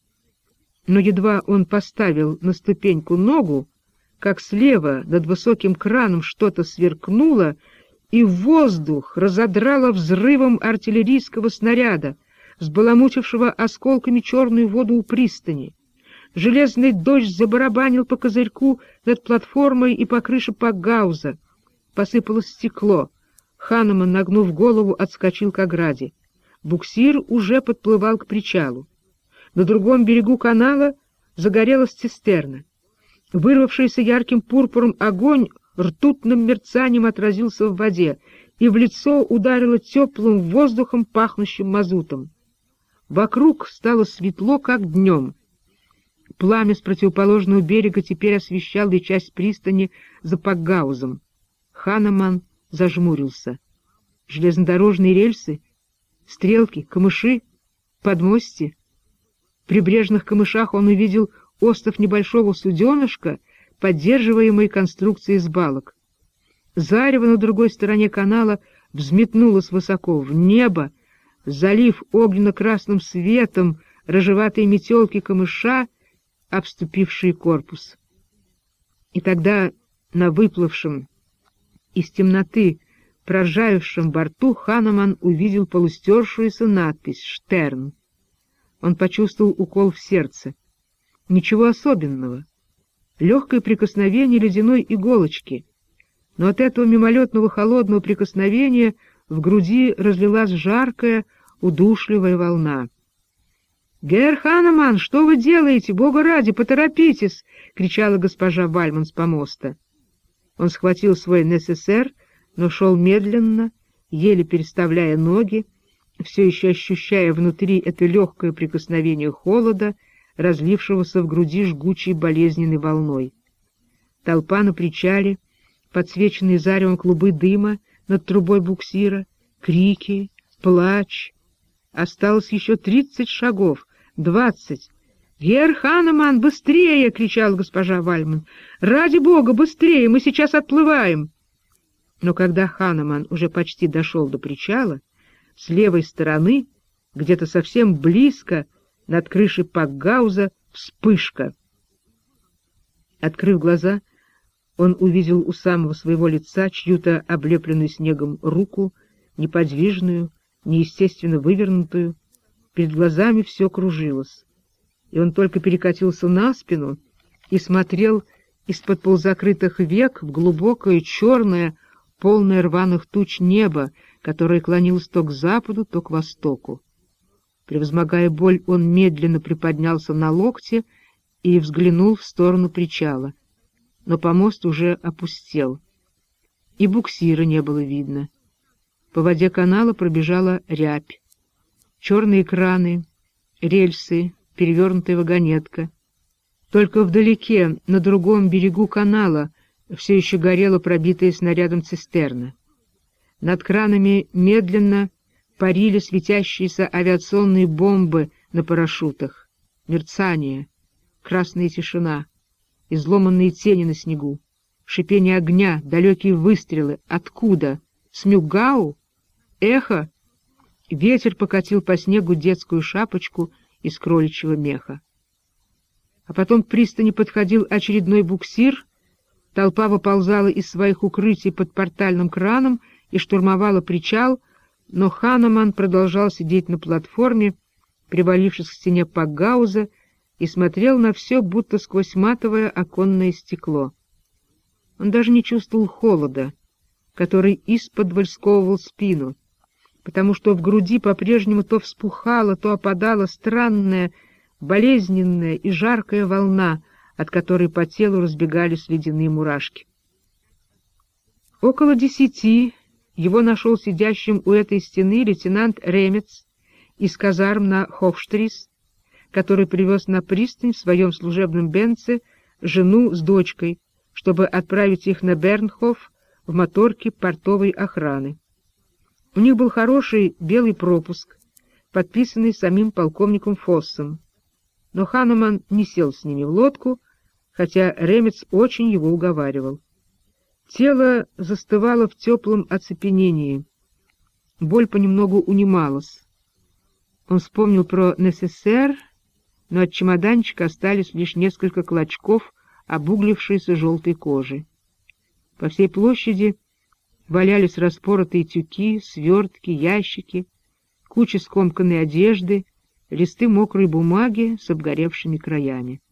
Но едва он поставил на ступеньку ногу, как слева над высоким краном что-то сверкнуло, и воздух разодрало взрывом артиллерийского снаряда, взбаламутившего осколками черную воду у пристани. Железный дождь забарабанил по козырьку над платформой и по крыше Пакгауза. Посыпалось стекло. Ханеман, нагнув голову, отскочил к ограде. Буксир уже подплывал к причалу. На другом берегу канала загорелась цистерна. Вырвавшийся ярким пурпуром огонь ртутным мерцанием отразился в воде, и в лицо ударило теплым воздухом, пахнущим мазутом. Вокруг стало светло, как днем. Пламя с противоположного берега теперь освещало и часть пристани за Пакгаузом. Ханеман зажмурился. Железнодорожные рельсы, стрелки, камыши, подмостья. В прибрежных камышах он увидел остов небольшого суденышка, поддерживаемой конструкцией из балок. Зарево на другой стороне канала взметнулось высоко в небо, залив огненно-красным светом рыжеватые метелки камыша, обступившие корпус. И тогда на выплывшем из темноты проржавевшем борту Ханеман увидел полустершуюся надпись «Штерн». Он почувствовал укол в сердце. Ничего особенного. Легкое прикосновение ледяной иголочки. Но от этого мимолетного холодного прикосновения в груди разлилась жаркая, удушливая волна. «Герр Ханеман, что вы делаете? Бога ради, поторопитесь!» — кричала госпожа Вальман с помоста. Он схватил свой НССР, но шел медленно, еле переставляя ноги, все еще ощущая внутри это легкое прикосновение холода, разлившегося в груди жгучей болезненной волной. Толпа на причале, подсвеченные заревом клубы дыма над трубой буксира, крики, плач. Осталось еще 30 шагов, 20. «Герр Ханеман, быстрее!» — кричала госпожа Вальман. «Ради бога, быстрее! Мы сейчас отплываем!» Но когда Ханеман уже почти дошел до причала, с левой стороны, где-то совсем близко, над крышей пакгауза, вспышка. Открыв глаза, он увидел у самого своего лица чью-то облепленную снегом руку, неподвижную, неестественно вывернутую. Перед глазами все кружилось, и он только перекатился на спину и смотрел из-под полузакрытых век в глубокое черное, полное рваных туч небо, которое клонилось то к западу, то к востоку. Превозмогая боль, он медленно приподнялся на локте и взглянул в сторону причала. Но помост уже опустел, и буксира не было видно. По воде канала пробежала рябь. Черные краны, рельсы, перевернутая вагонетка. Только вдалеке, на другом берегу канала, все еще горела пробитая снарядом цистерна. Над кранами медленно парили светящиеся авиационные бомбы на парашютах. Мерцание, красная тишина, изломанные тени на снегу, шипение огня, далекие выстрелы. Откуда? С Мюггау? Эхо? Ветер покатил по снегу детскую шапочку из кроличьего меха. А потом к пристани подходил очередной буксир, толпа выползала из своих укрытий под портальным краном и штурмовала причал, но Ханеман продолжал сидеть на платформе, привалившись к стене пакгауза, и смотрел на все, будто сквозь матовое оконное стекло. Он даже не чувствовал холода, который исподволь сковывал спину, потому что в груди по-прежнему то вспухала, то опадала странная, болезненная и жаркая волна, от которой по телу разбегались ледяные мурашки. Около 10 его нашел сидящим у этой стены лейтенант Ремец из казарм на Хофштрисс, который привез на пристань в своем служебном бенце жену с дочкой, чтобы отправить их на Бернхоф в моторке портовой охраны. У них был хороший белый пропуск, подписанный самим полковником Фоссом, но Ханеман не сел с ними в лодку, хотя Ремец очень его уговаривал. Тело застывало в теплом оцепенении. Боль понемногу унималась. Он вспомнил про НССР, но от чемоданчика остались лишь несколько клочков обуглившейся желтой кожи. По всей площади валялись распоротые тюки, свертки, ящики, кучи скомканной одежды, листы мокрой бумаги с обгоревшими краями.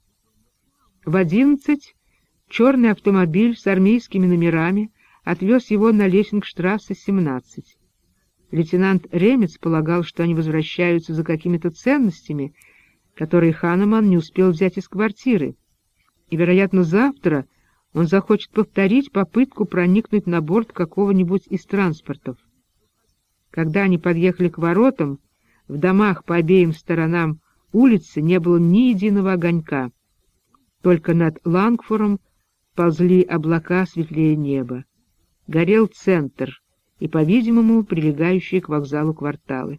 В 11 черный автомобиль с армейскими номерами отвез его на Лессингштрассе 17. Лейтенант Ремец полагал, что они возвращаются за какими-то ценностями, которые Ханеман не успел взять из квартиры, и, вероятно, завтра он захочет повторить попытку проникнуть на борт какого-нибудь из транспортов. Когда они подъехали к воротам, в домах по обеим сторонам улицы не было ни единого огонька. Только над Лангфором ползли облака светлее неба. Горел центр и, по-видимому, прилегающие к вокзалу кварталы.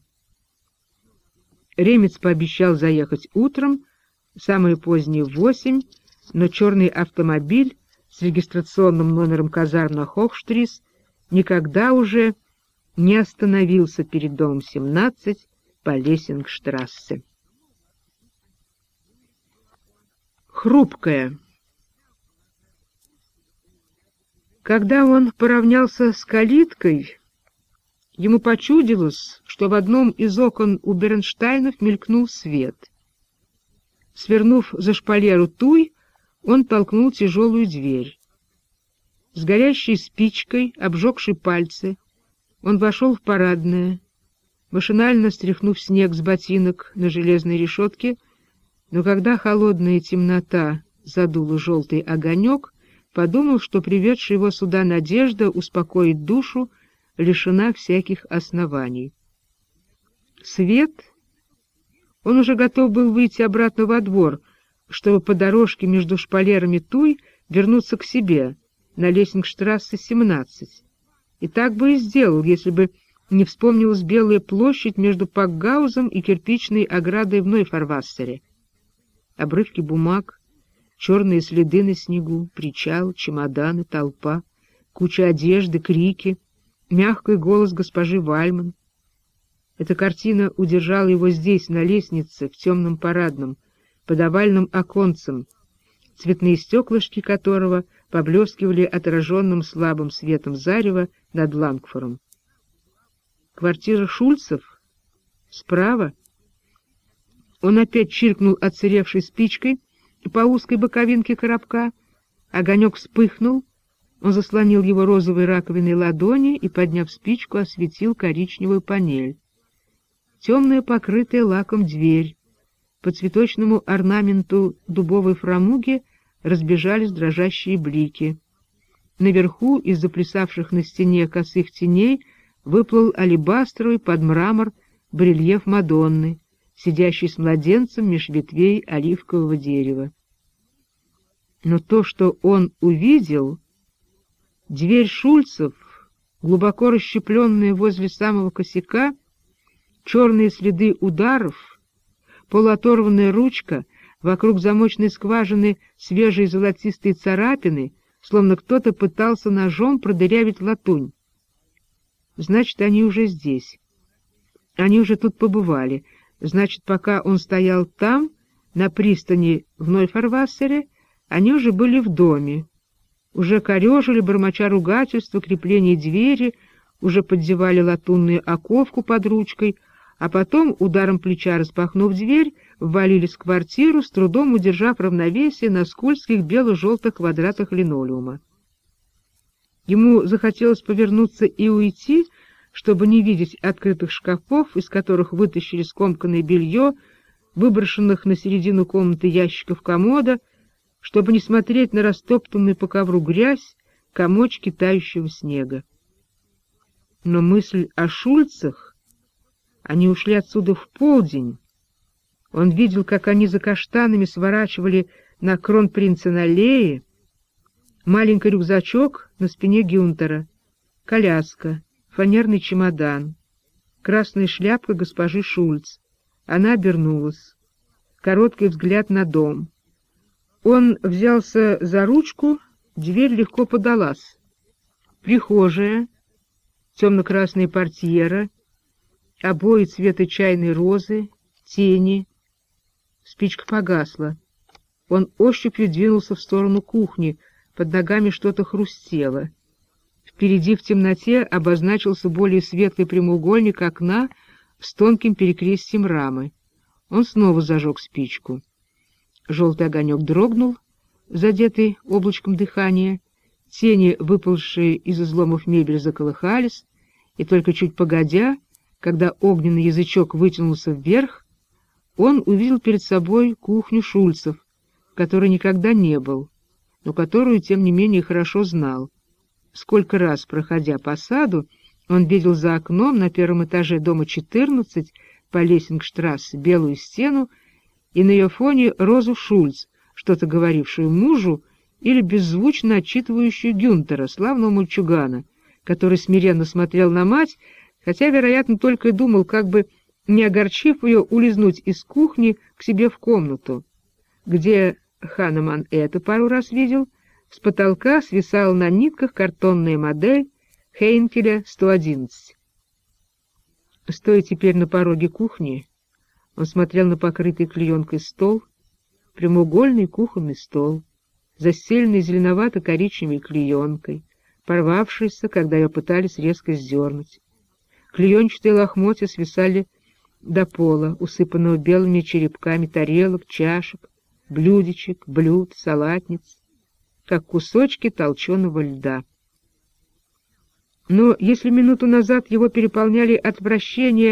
Ремец пообещал заехать утром, самое позднее в 8, но черный автомобиль с регистрационным номером казарм на Хофштрисс никогда уже не остановился перед домом 17 по Лессингштрассе. Хрупкая. Когда он поравнялся с калиткой, ему почудилось, что в одном из окон у Бернштайнов мелькнул свет. Свернув за шпалеру туй, он толкнул тяжелую дверь. С горящей спичкой, обжегшей пальцы, он вошел в парадное, машинально стряхнув снег с ботинок на железной решетке, но когда холодная темнота задула желтый огонек, подумал, что приведшая его сюда надежда успокоит душу, лишена всяких оснований. Свет... Он уже готов был выйти обратно во двор, чтобы по дорожке между шпалерами туй вернуться к себе на Лессингштрассе 17. И так бы и сделал, если бы не вспомнилась белая площадь между Пакгаузом и кирпичной оградой в Нойфарвассере. Обрывки бумаг, черные следы на снегу, причал, чемоданы, толпа, куча одежды, крики, мягкий голос госпожи Вальман. Эта картина удержала его здесь, на лестнице, в темном парадном, под овальным оконцем, цветные стеклышки которого поблескивали отраженным слабым светом зарева над Лангфором. Квартира Шульцев? Справа? Он опять чиркнул отсыревшей спичкой по узкой боковинке коробка. Огонек вспыхнул, он заслонил его розовой раковиной ладони и, подняв спичку, осветил коричневую панель. Темная, покрытая лаком дверь. По цветочному орнаменту дубовой фрамуги разбежались дрожащие блики. Наверху, из заплясавших на стене косых теней, выплыл алебастровый под мрамор барельеф Мадонны, сидящий с младенцем меж ветвей оливкового дерева. Но то, что он увидел, дверь Шульцев, глубоко расщепленная возле самого косяка, черные следы ударов, полуоторванная ручка, вокруг замочной скважины свежие золотистые царапины, словно кто-то пытался ножом продырявить латунь. Значит, они уже здесь. Они уже тут побывали. Значит, пока он стоял там, на пристани в Нойфарвассере, они уже были в доме. Уже корежили, бормоча ругательства, крепление двери, уже поддевали латунную оковку под ручкой, а потом, ударом плеча распахнув дверь, ввалились в квартиру, с трудом удержав равновесие на скользких бело-желтых квадратах линолеума. Ему захотелось повернуться и уйти, чтобы не видеть открытых шкафов, из которых вытащили скомканное белье, выброшенных на середину комнаты ящиков комода, чтобы не смотреть на растоптанную по ковру грязь, комочки тающего снега. Но мысль о Шульцах... Они ушли отсюда в полдень. Он видел, как они за каштанами сворачивали на Кронпринцен-аллее, маленький рюкзачок на спине Гюнтера, коляска, фанерный чемодан, красная шляпка госпожи Шульц. Она обернулась. Короткий взгляд на дом. Он взялся за ручку, дверь легко подалась. Прихожая, темно-красная портьера, обои цвета чайной розы, тени. Спичка погасла. Он ощупью двинулся в сторону кухни, под ногами что-то хрустело. Впереди в темноте обозначился более светлый прямоугольник окна с тонким перекрестием рамы. Он снова зажег спичку. Желтый огонек дрогнул, задетый облачком дыхания. Тени, выползшие из изломов мебели, заколыхались, и только чуть погодя, когда огненный язычок вытянулся вверх, он увидел перед собой кухню Шульцев, в которой никогда не был, но которую, тем не менее, хорошо знал. Сколько раз, проходя по саду, он видел за окном на первом этаже дома 14 по Лессингштрассе белую стену и на ее фоне Розу Шульц, что-то говорившую мужу или беззвучно отчитывающую Гюнтера, славного мальчугана, который смиренно смотрел на мать, хотя, вероятно, только и думал, как бы, не огорчив ее, улизнуть из кухни к себе в комнату, где Ханеман это пару раз видел. С потолка свисала на нитках картонная модель Хейнкеля 111. Стоя теперь на пороге кухни, он смотрел на покрытый клеенкой стол, прямоугольный кухонный стол, застеленный зеленовато-коричневой клеенкой, порвавшийся, когда ее пытались резко сдернуть. Клеенчатые лохмотья свисали до пола, усыпанного белыми черепками тарелок, чашек, блюдечек, блюд, салатниц, как кусочки толченого льда. Но если минуту назад его переполняли отвращение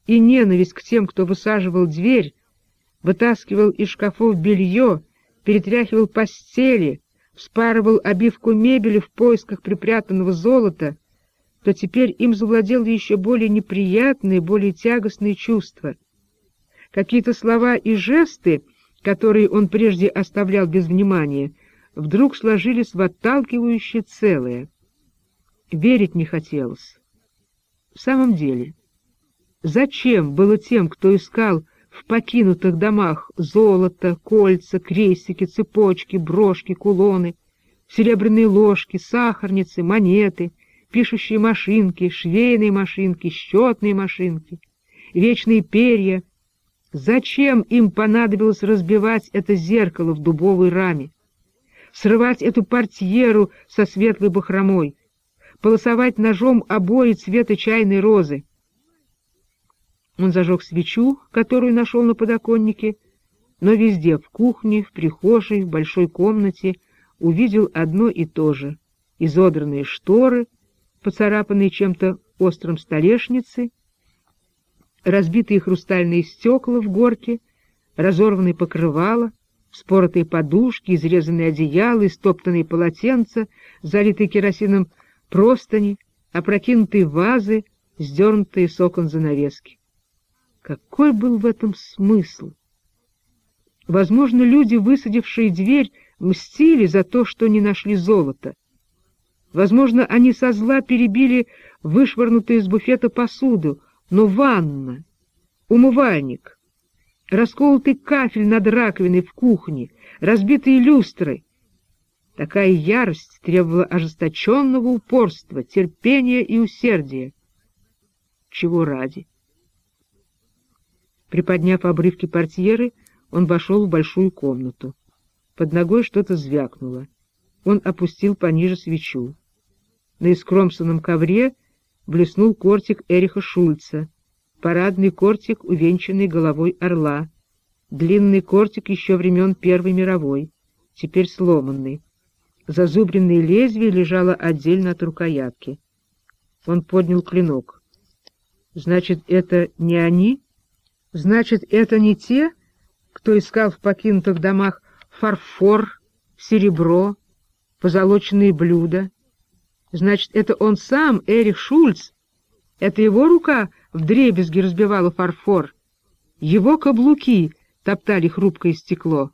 и ненависть к тем, кто высаживал дверь, вытаскивал из шкафов белье, перетряхивал постели, вспарывал обивку мебели в поисках припрятанного золота, то теперь им завладело еще более неприятные, более тягостные чувства. Какие-то слова и жесты, которые он прежде оставлял без внимания, вдруг сложились в отталкивающее целое. Верить не хотелось. В самом деле, зачем было тем, кто искал в покинутых домах золото, кольца, крестики, цепочки, брошки, кулоны, серебряные ложки, сахарницы, монеты, пишущие машинки, швейные машинки, счетные машинки, вечные перья? Зачем им понадобилось разбивать это зеркало в дубовой раме, срывать эту портьеру со светлой бахромой, полосовать ножом обои цвета чайной розы? Он зажег свечу, которую нашел на подоконнике, но везде, в кухне, в прихожей, в большой комнате, увидел одно и то же — изодранные шторы, поцарапанные чем-то острым столешницы, разбитые хрустальные стекла в горке, разорванные покрывала, вспоротые подушки, изрезанные одеяла, истоптанные полотенца, залитые керосином простыни, опрокинутые вазы, сдернутые с окон занавески. Какой был в этом смысл? Возможно, люди, высадившие дверь, мстили за то, что не нашли золота. Возможно, они со зла перебили вышвырнутую из буфета посуду, но ванна, умывальник, расколотый кафель над раковиной в кухне, разбитые люстры — такая ярость требовала ожесточенного упорства, терпения и усердия. Чего ради? Приподняв обрывки портьеры, он вошел в большую комнату. Под ногой что-то звякнуло. Он опустил пониже свечу. На искромсанном ковре блеснул кортик Эриха Шульца, парадный кортик, увенчанный головой орла, длинный кортик еще времен Первой мировой, теперь сломанный. Зазубренное лезвие лежало отдельно от рукоятки. Он поднял клинок. Значит, это не они? Значит, это не те, кто искал в покинутых домах фарфор, серебро, позолоченные блюда? Значит, это он сам, Эрих Шульц? Это его рука вдребезги разбивала фарфор? Его каблуки топтали хрупкое стекло?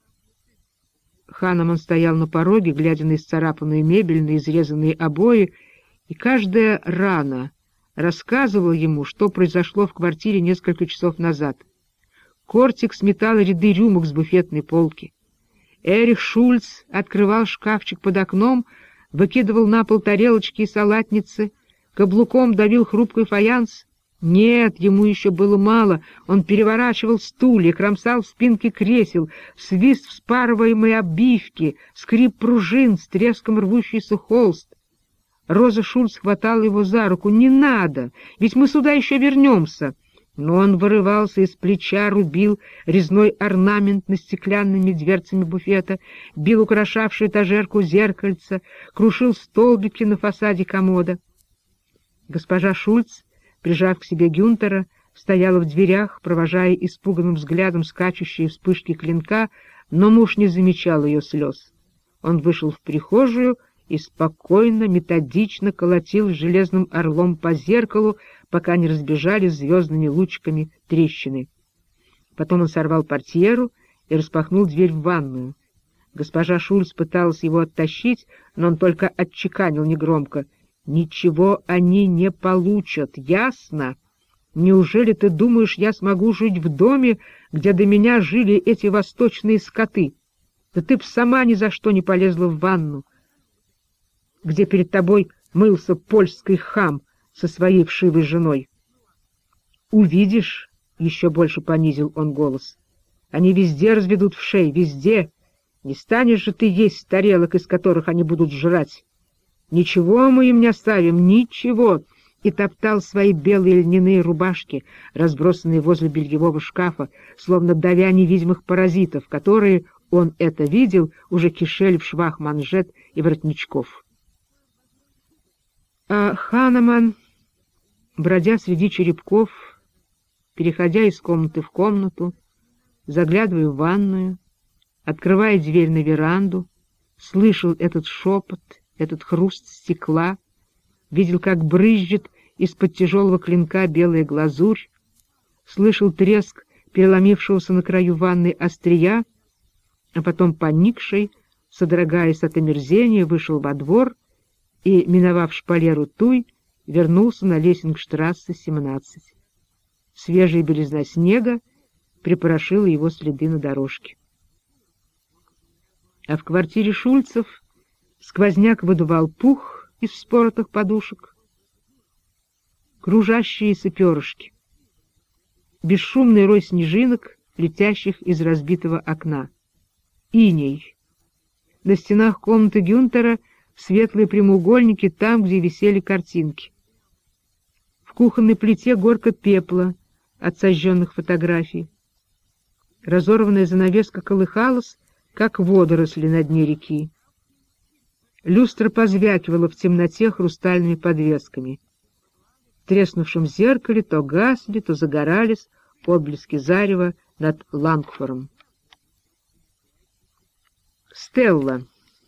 Ханеман стоял на пороге, глядя на исцарапанную мебель, на изрезанные обои, и каждая рана рассказывала ему, что произошло в квартире несколько часов назад. Кортик сметал ряды рюмок с буфетной полки. Эрих Шульц открывал шкафчик под окном, выкидывал на пол тарелочки и салатницы, каблуком давил хрупкий фаянс. Нет, ему еще было мало. Он переворачивал стулья, кромсал спинки кресел, свист вспарываемой обивки, скрип пружин, с треском рвущийся холст. Роза Шульц хватала его за руку. «Не надо, ведь мы сюда еще вернемся». Но он вырывался из плеча, рубил резной орнамент на стеклянными дверцами буфета, бил украшавшую этажерку зеркальца, крушил столбики на фасаде комода. Госпожа Шульц, прижав к себе Гюнтера, стояла в дверях, провожая испуганным взглядом скачущие вспышки клинка, но муж не замечал ее слез. Он вышел в прихожую и спокойно, методично колотил железным орлом по зеркалу, пока не разбежались звездными лучиками трещины. Потом он сорвал портьеру и распахнул дверь в ванную. Госпожа Шульц пыталась его оттащить, но он только отчеканил негромко: «Ничего они не получат, ясно? Неужели ты думаешь, я смогу жить в доме, где до меня жили эти восточные скоты? Да ты б сама ни за что не полезла в ванну, где перед тобой мылся польский хам со своей вшивой женой. Увидишь, — еще больше понизил он голос, — они везде разведут вшей, везде. Не станешь же ты есть тарелок, из которых они будут жрать. Ничего мы им не оставим, ничего. И топтал свои белые льняные рубашки, разбросанные возле бельевого шкафа, словно давя невидимых паразитов, которые, он это видел, уже кишели в швах манжет и воротничков. А Ханеман, бродя среди черепков, переходя из комнаты в комнату, заглядывая в ванную, открывая дверь на веранду, слышал этот шепот, этот хруст стекла, видел, как брызжет из-под тяжелого клинка белая глазурь, слышал треск переломившегося на краю ванной острия, а потом, поникший, содрогаясь от омерзения, вышел во двор и, миновав шпалеру Туй, вернулся на Лессингштрассе 17. Свежая белизна снега припорошила его следы на дорожке. А в квартире Шульцев сквозняк выдувал пух из вспоротых подушек, кружащиеся перышки, бесшумный рой снежинок, летящих из разбитого окна, иней. На стенах комнаты Гюнтера светлые прямоугольники там, где висели картинки. В кухонной плите горка пепла от сожженных фотографий. Разорванная занавеска колыхалась, как водоросли на дне реки. Люстра позвякивала в темноте хрустальными подвесками. В треснувшем зеркале то гасли, то загорались отблески зарева над Лангфором. Стелла.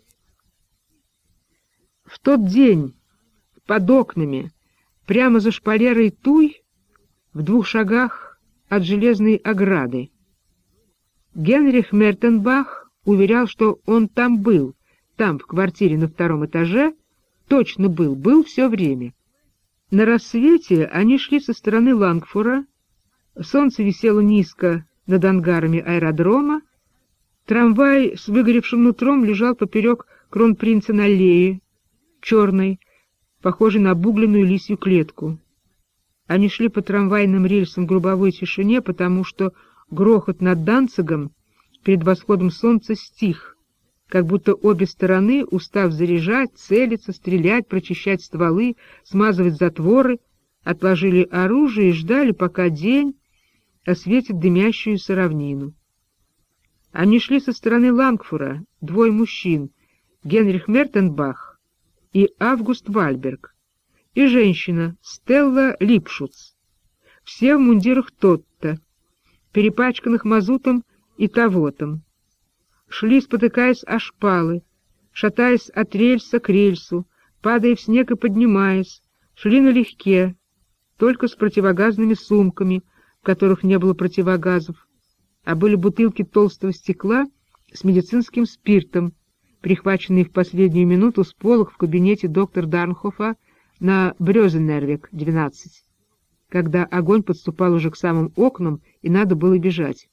В тот день под окнами, прямо за шпалерой Туй, в 2 шагах от железной ограды, Генрих Мертенбах уверял, что он там был, там, в квартире на 2-м этаже, точно был все время. На рассвете они шли со стороны Лангфора, солнце висело низко над ангарами аэродрома, трамвай с выгоревшим нутром лежал поперек Кронпринцен-аллеи, черной, похожей на обугленную лисью клетку. Они шли по трамвайным рельсам в грубовой тишине, потому что грохот над Данцигом перед восходом солнца стих, как будто обе стороны, устав заряжать, целиться, стрелять, прочищать стволы, смазывать затворы, отложили оружие и ждали, пока день осветит дымящуюся равнину. Они шли со стороны Лангфора, 2 мужчин, Генрих Мертенбах и Август Вальберг, и женщина Стелла Липшуц, все в мундирах Тотта, перепачканных мазутом и тавотом. Шли, спотыкаясь о шпалы, шатаясь от рельса к рельсу, падая в снег и поднимаясь, шли налегке, только с противогазными сумками, в которых не было противогазов, а были бутылки толстого стекла с медицинским спиртом, прихваченные в последнюю минуту с полок в кабинете доктора Дарнхофа на Брёзенервек, 12, когда огонь подступал уже к самым окнам, и надо было бежать.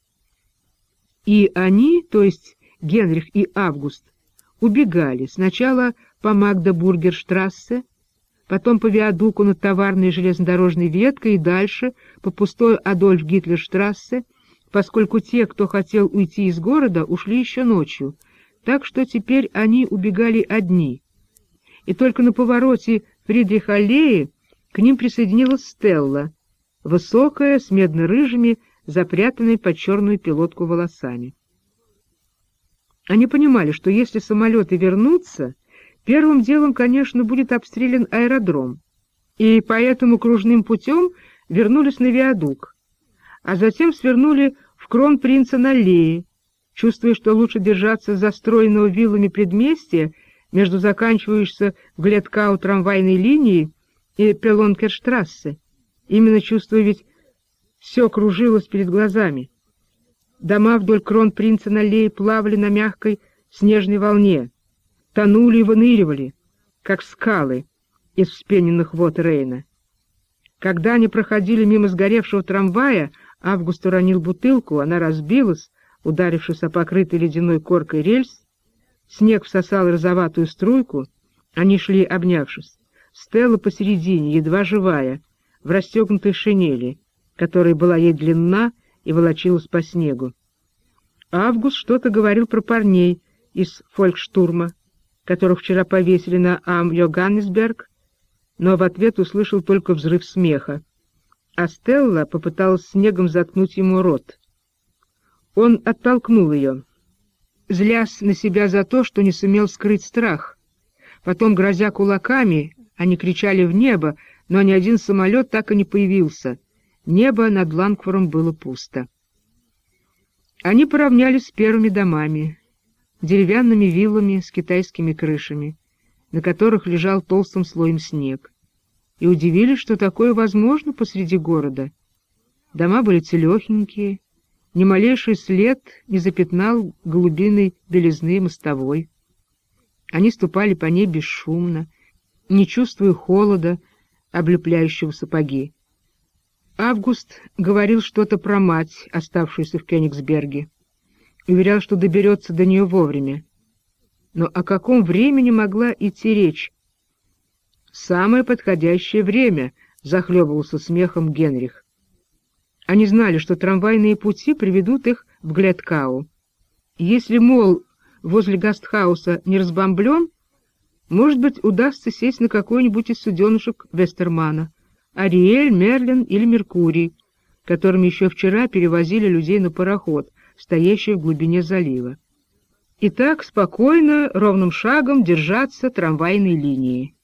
И они, то есть Генрих и Август, убегали сначала по Магдебургерштрассе, потом по виадуку над товарной железнодорожной веткой и дальше по пустой Адольф-Гитлер-штрассе, поскольку те, кто хотел уйти из города, ушли еще ночью, так что теперь они убегали одни. И только на повороте Фридрих-аллеи к ним присоединилась Стелла, высокая, с медно-рыжими, запрятанной под черную пилотку волосами. Они понимали, что если самолеты вернутся, первым делом, конечно, будет обстрелян аэродром, и поэтому кружным путем вернулись на виадук, а затем свернули в Кронпринцен-аллее, чувствуя, что лучше держаться застроенного виллами предместья между заканчивающейся в Гледкау трамвайной линией и Пелонкерштрассе, именно чувствуя, ведь все кружилось перед глазами. Дома вдоль Кронпринцен-аллеи плавали на мягкой снежной волне, тонули и выныривали, как скалы из вспененных вод Рейна. Когда они проходили мимо сгоревшего трамвая, Август уронил бутылку, она разбилась, ударившись о покрытый ледяной коркой рельс, снег всосал розоватую струйку, они шли, обнявшись. Стелла посередине, едва живая, в расстегнутой шинели, которая была ей длинна и волочилась по снегу. Август что-то говорил про парней из фолькштурма, которых вчера повесили на Ам-Йоганнесберг, но в ответ услышал только взрыв смеха, а Стелла попыталась снегом заткнуть ему рот. Он оттолкнул ее, злясь на себя за то, что не сумел скрыть страх. Потом, грозя кулаками, они кричали в небо, но ни один самолет так и не появился. Небо над Лангфором было пусто. Они поравнялись с первыми домами, деревянными виллами с китайскими крышами, на которых лежал толстым слоем снег, и удивились, что такое возможно посреди города. Дома были целехенькие, ни малейший след не запятнал голубиной белизны мостовой. Они ступали по ней бесшумно, не чувствуя холода, облепляющего сапоги. Август говорил что-то про мать, оставшуюся в Кёнигсберге, и уверял, что доберется до нее вовремя. Но о каком времени могла идти речь? «Самое подходящее время», — захлебывался смехом Генрих. Они знали, что трамвайные пути приведут их в Глядкау. Если мол возле гастхауса не разбомблен, может быть, удастся сесть на какой-нибудь из суденышек Вестермана, Ариэль, Мерлин или Меркурий, которыми еще вчера перевозили людей на пароход, стоящий в глубине залива. И так спокойно, ровным шагом держаться трамвайной линии.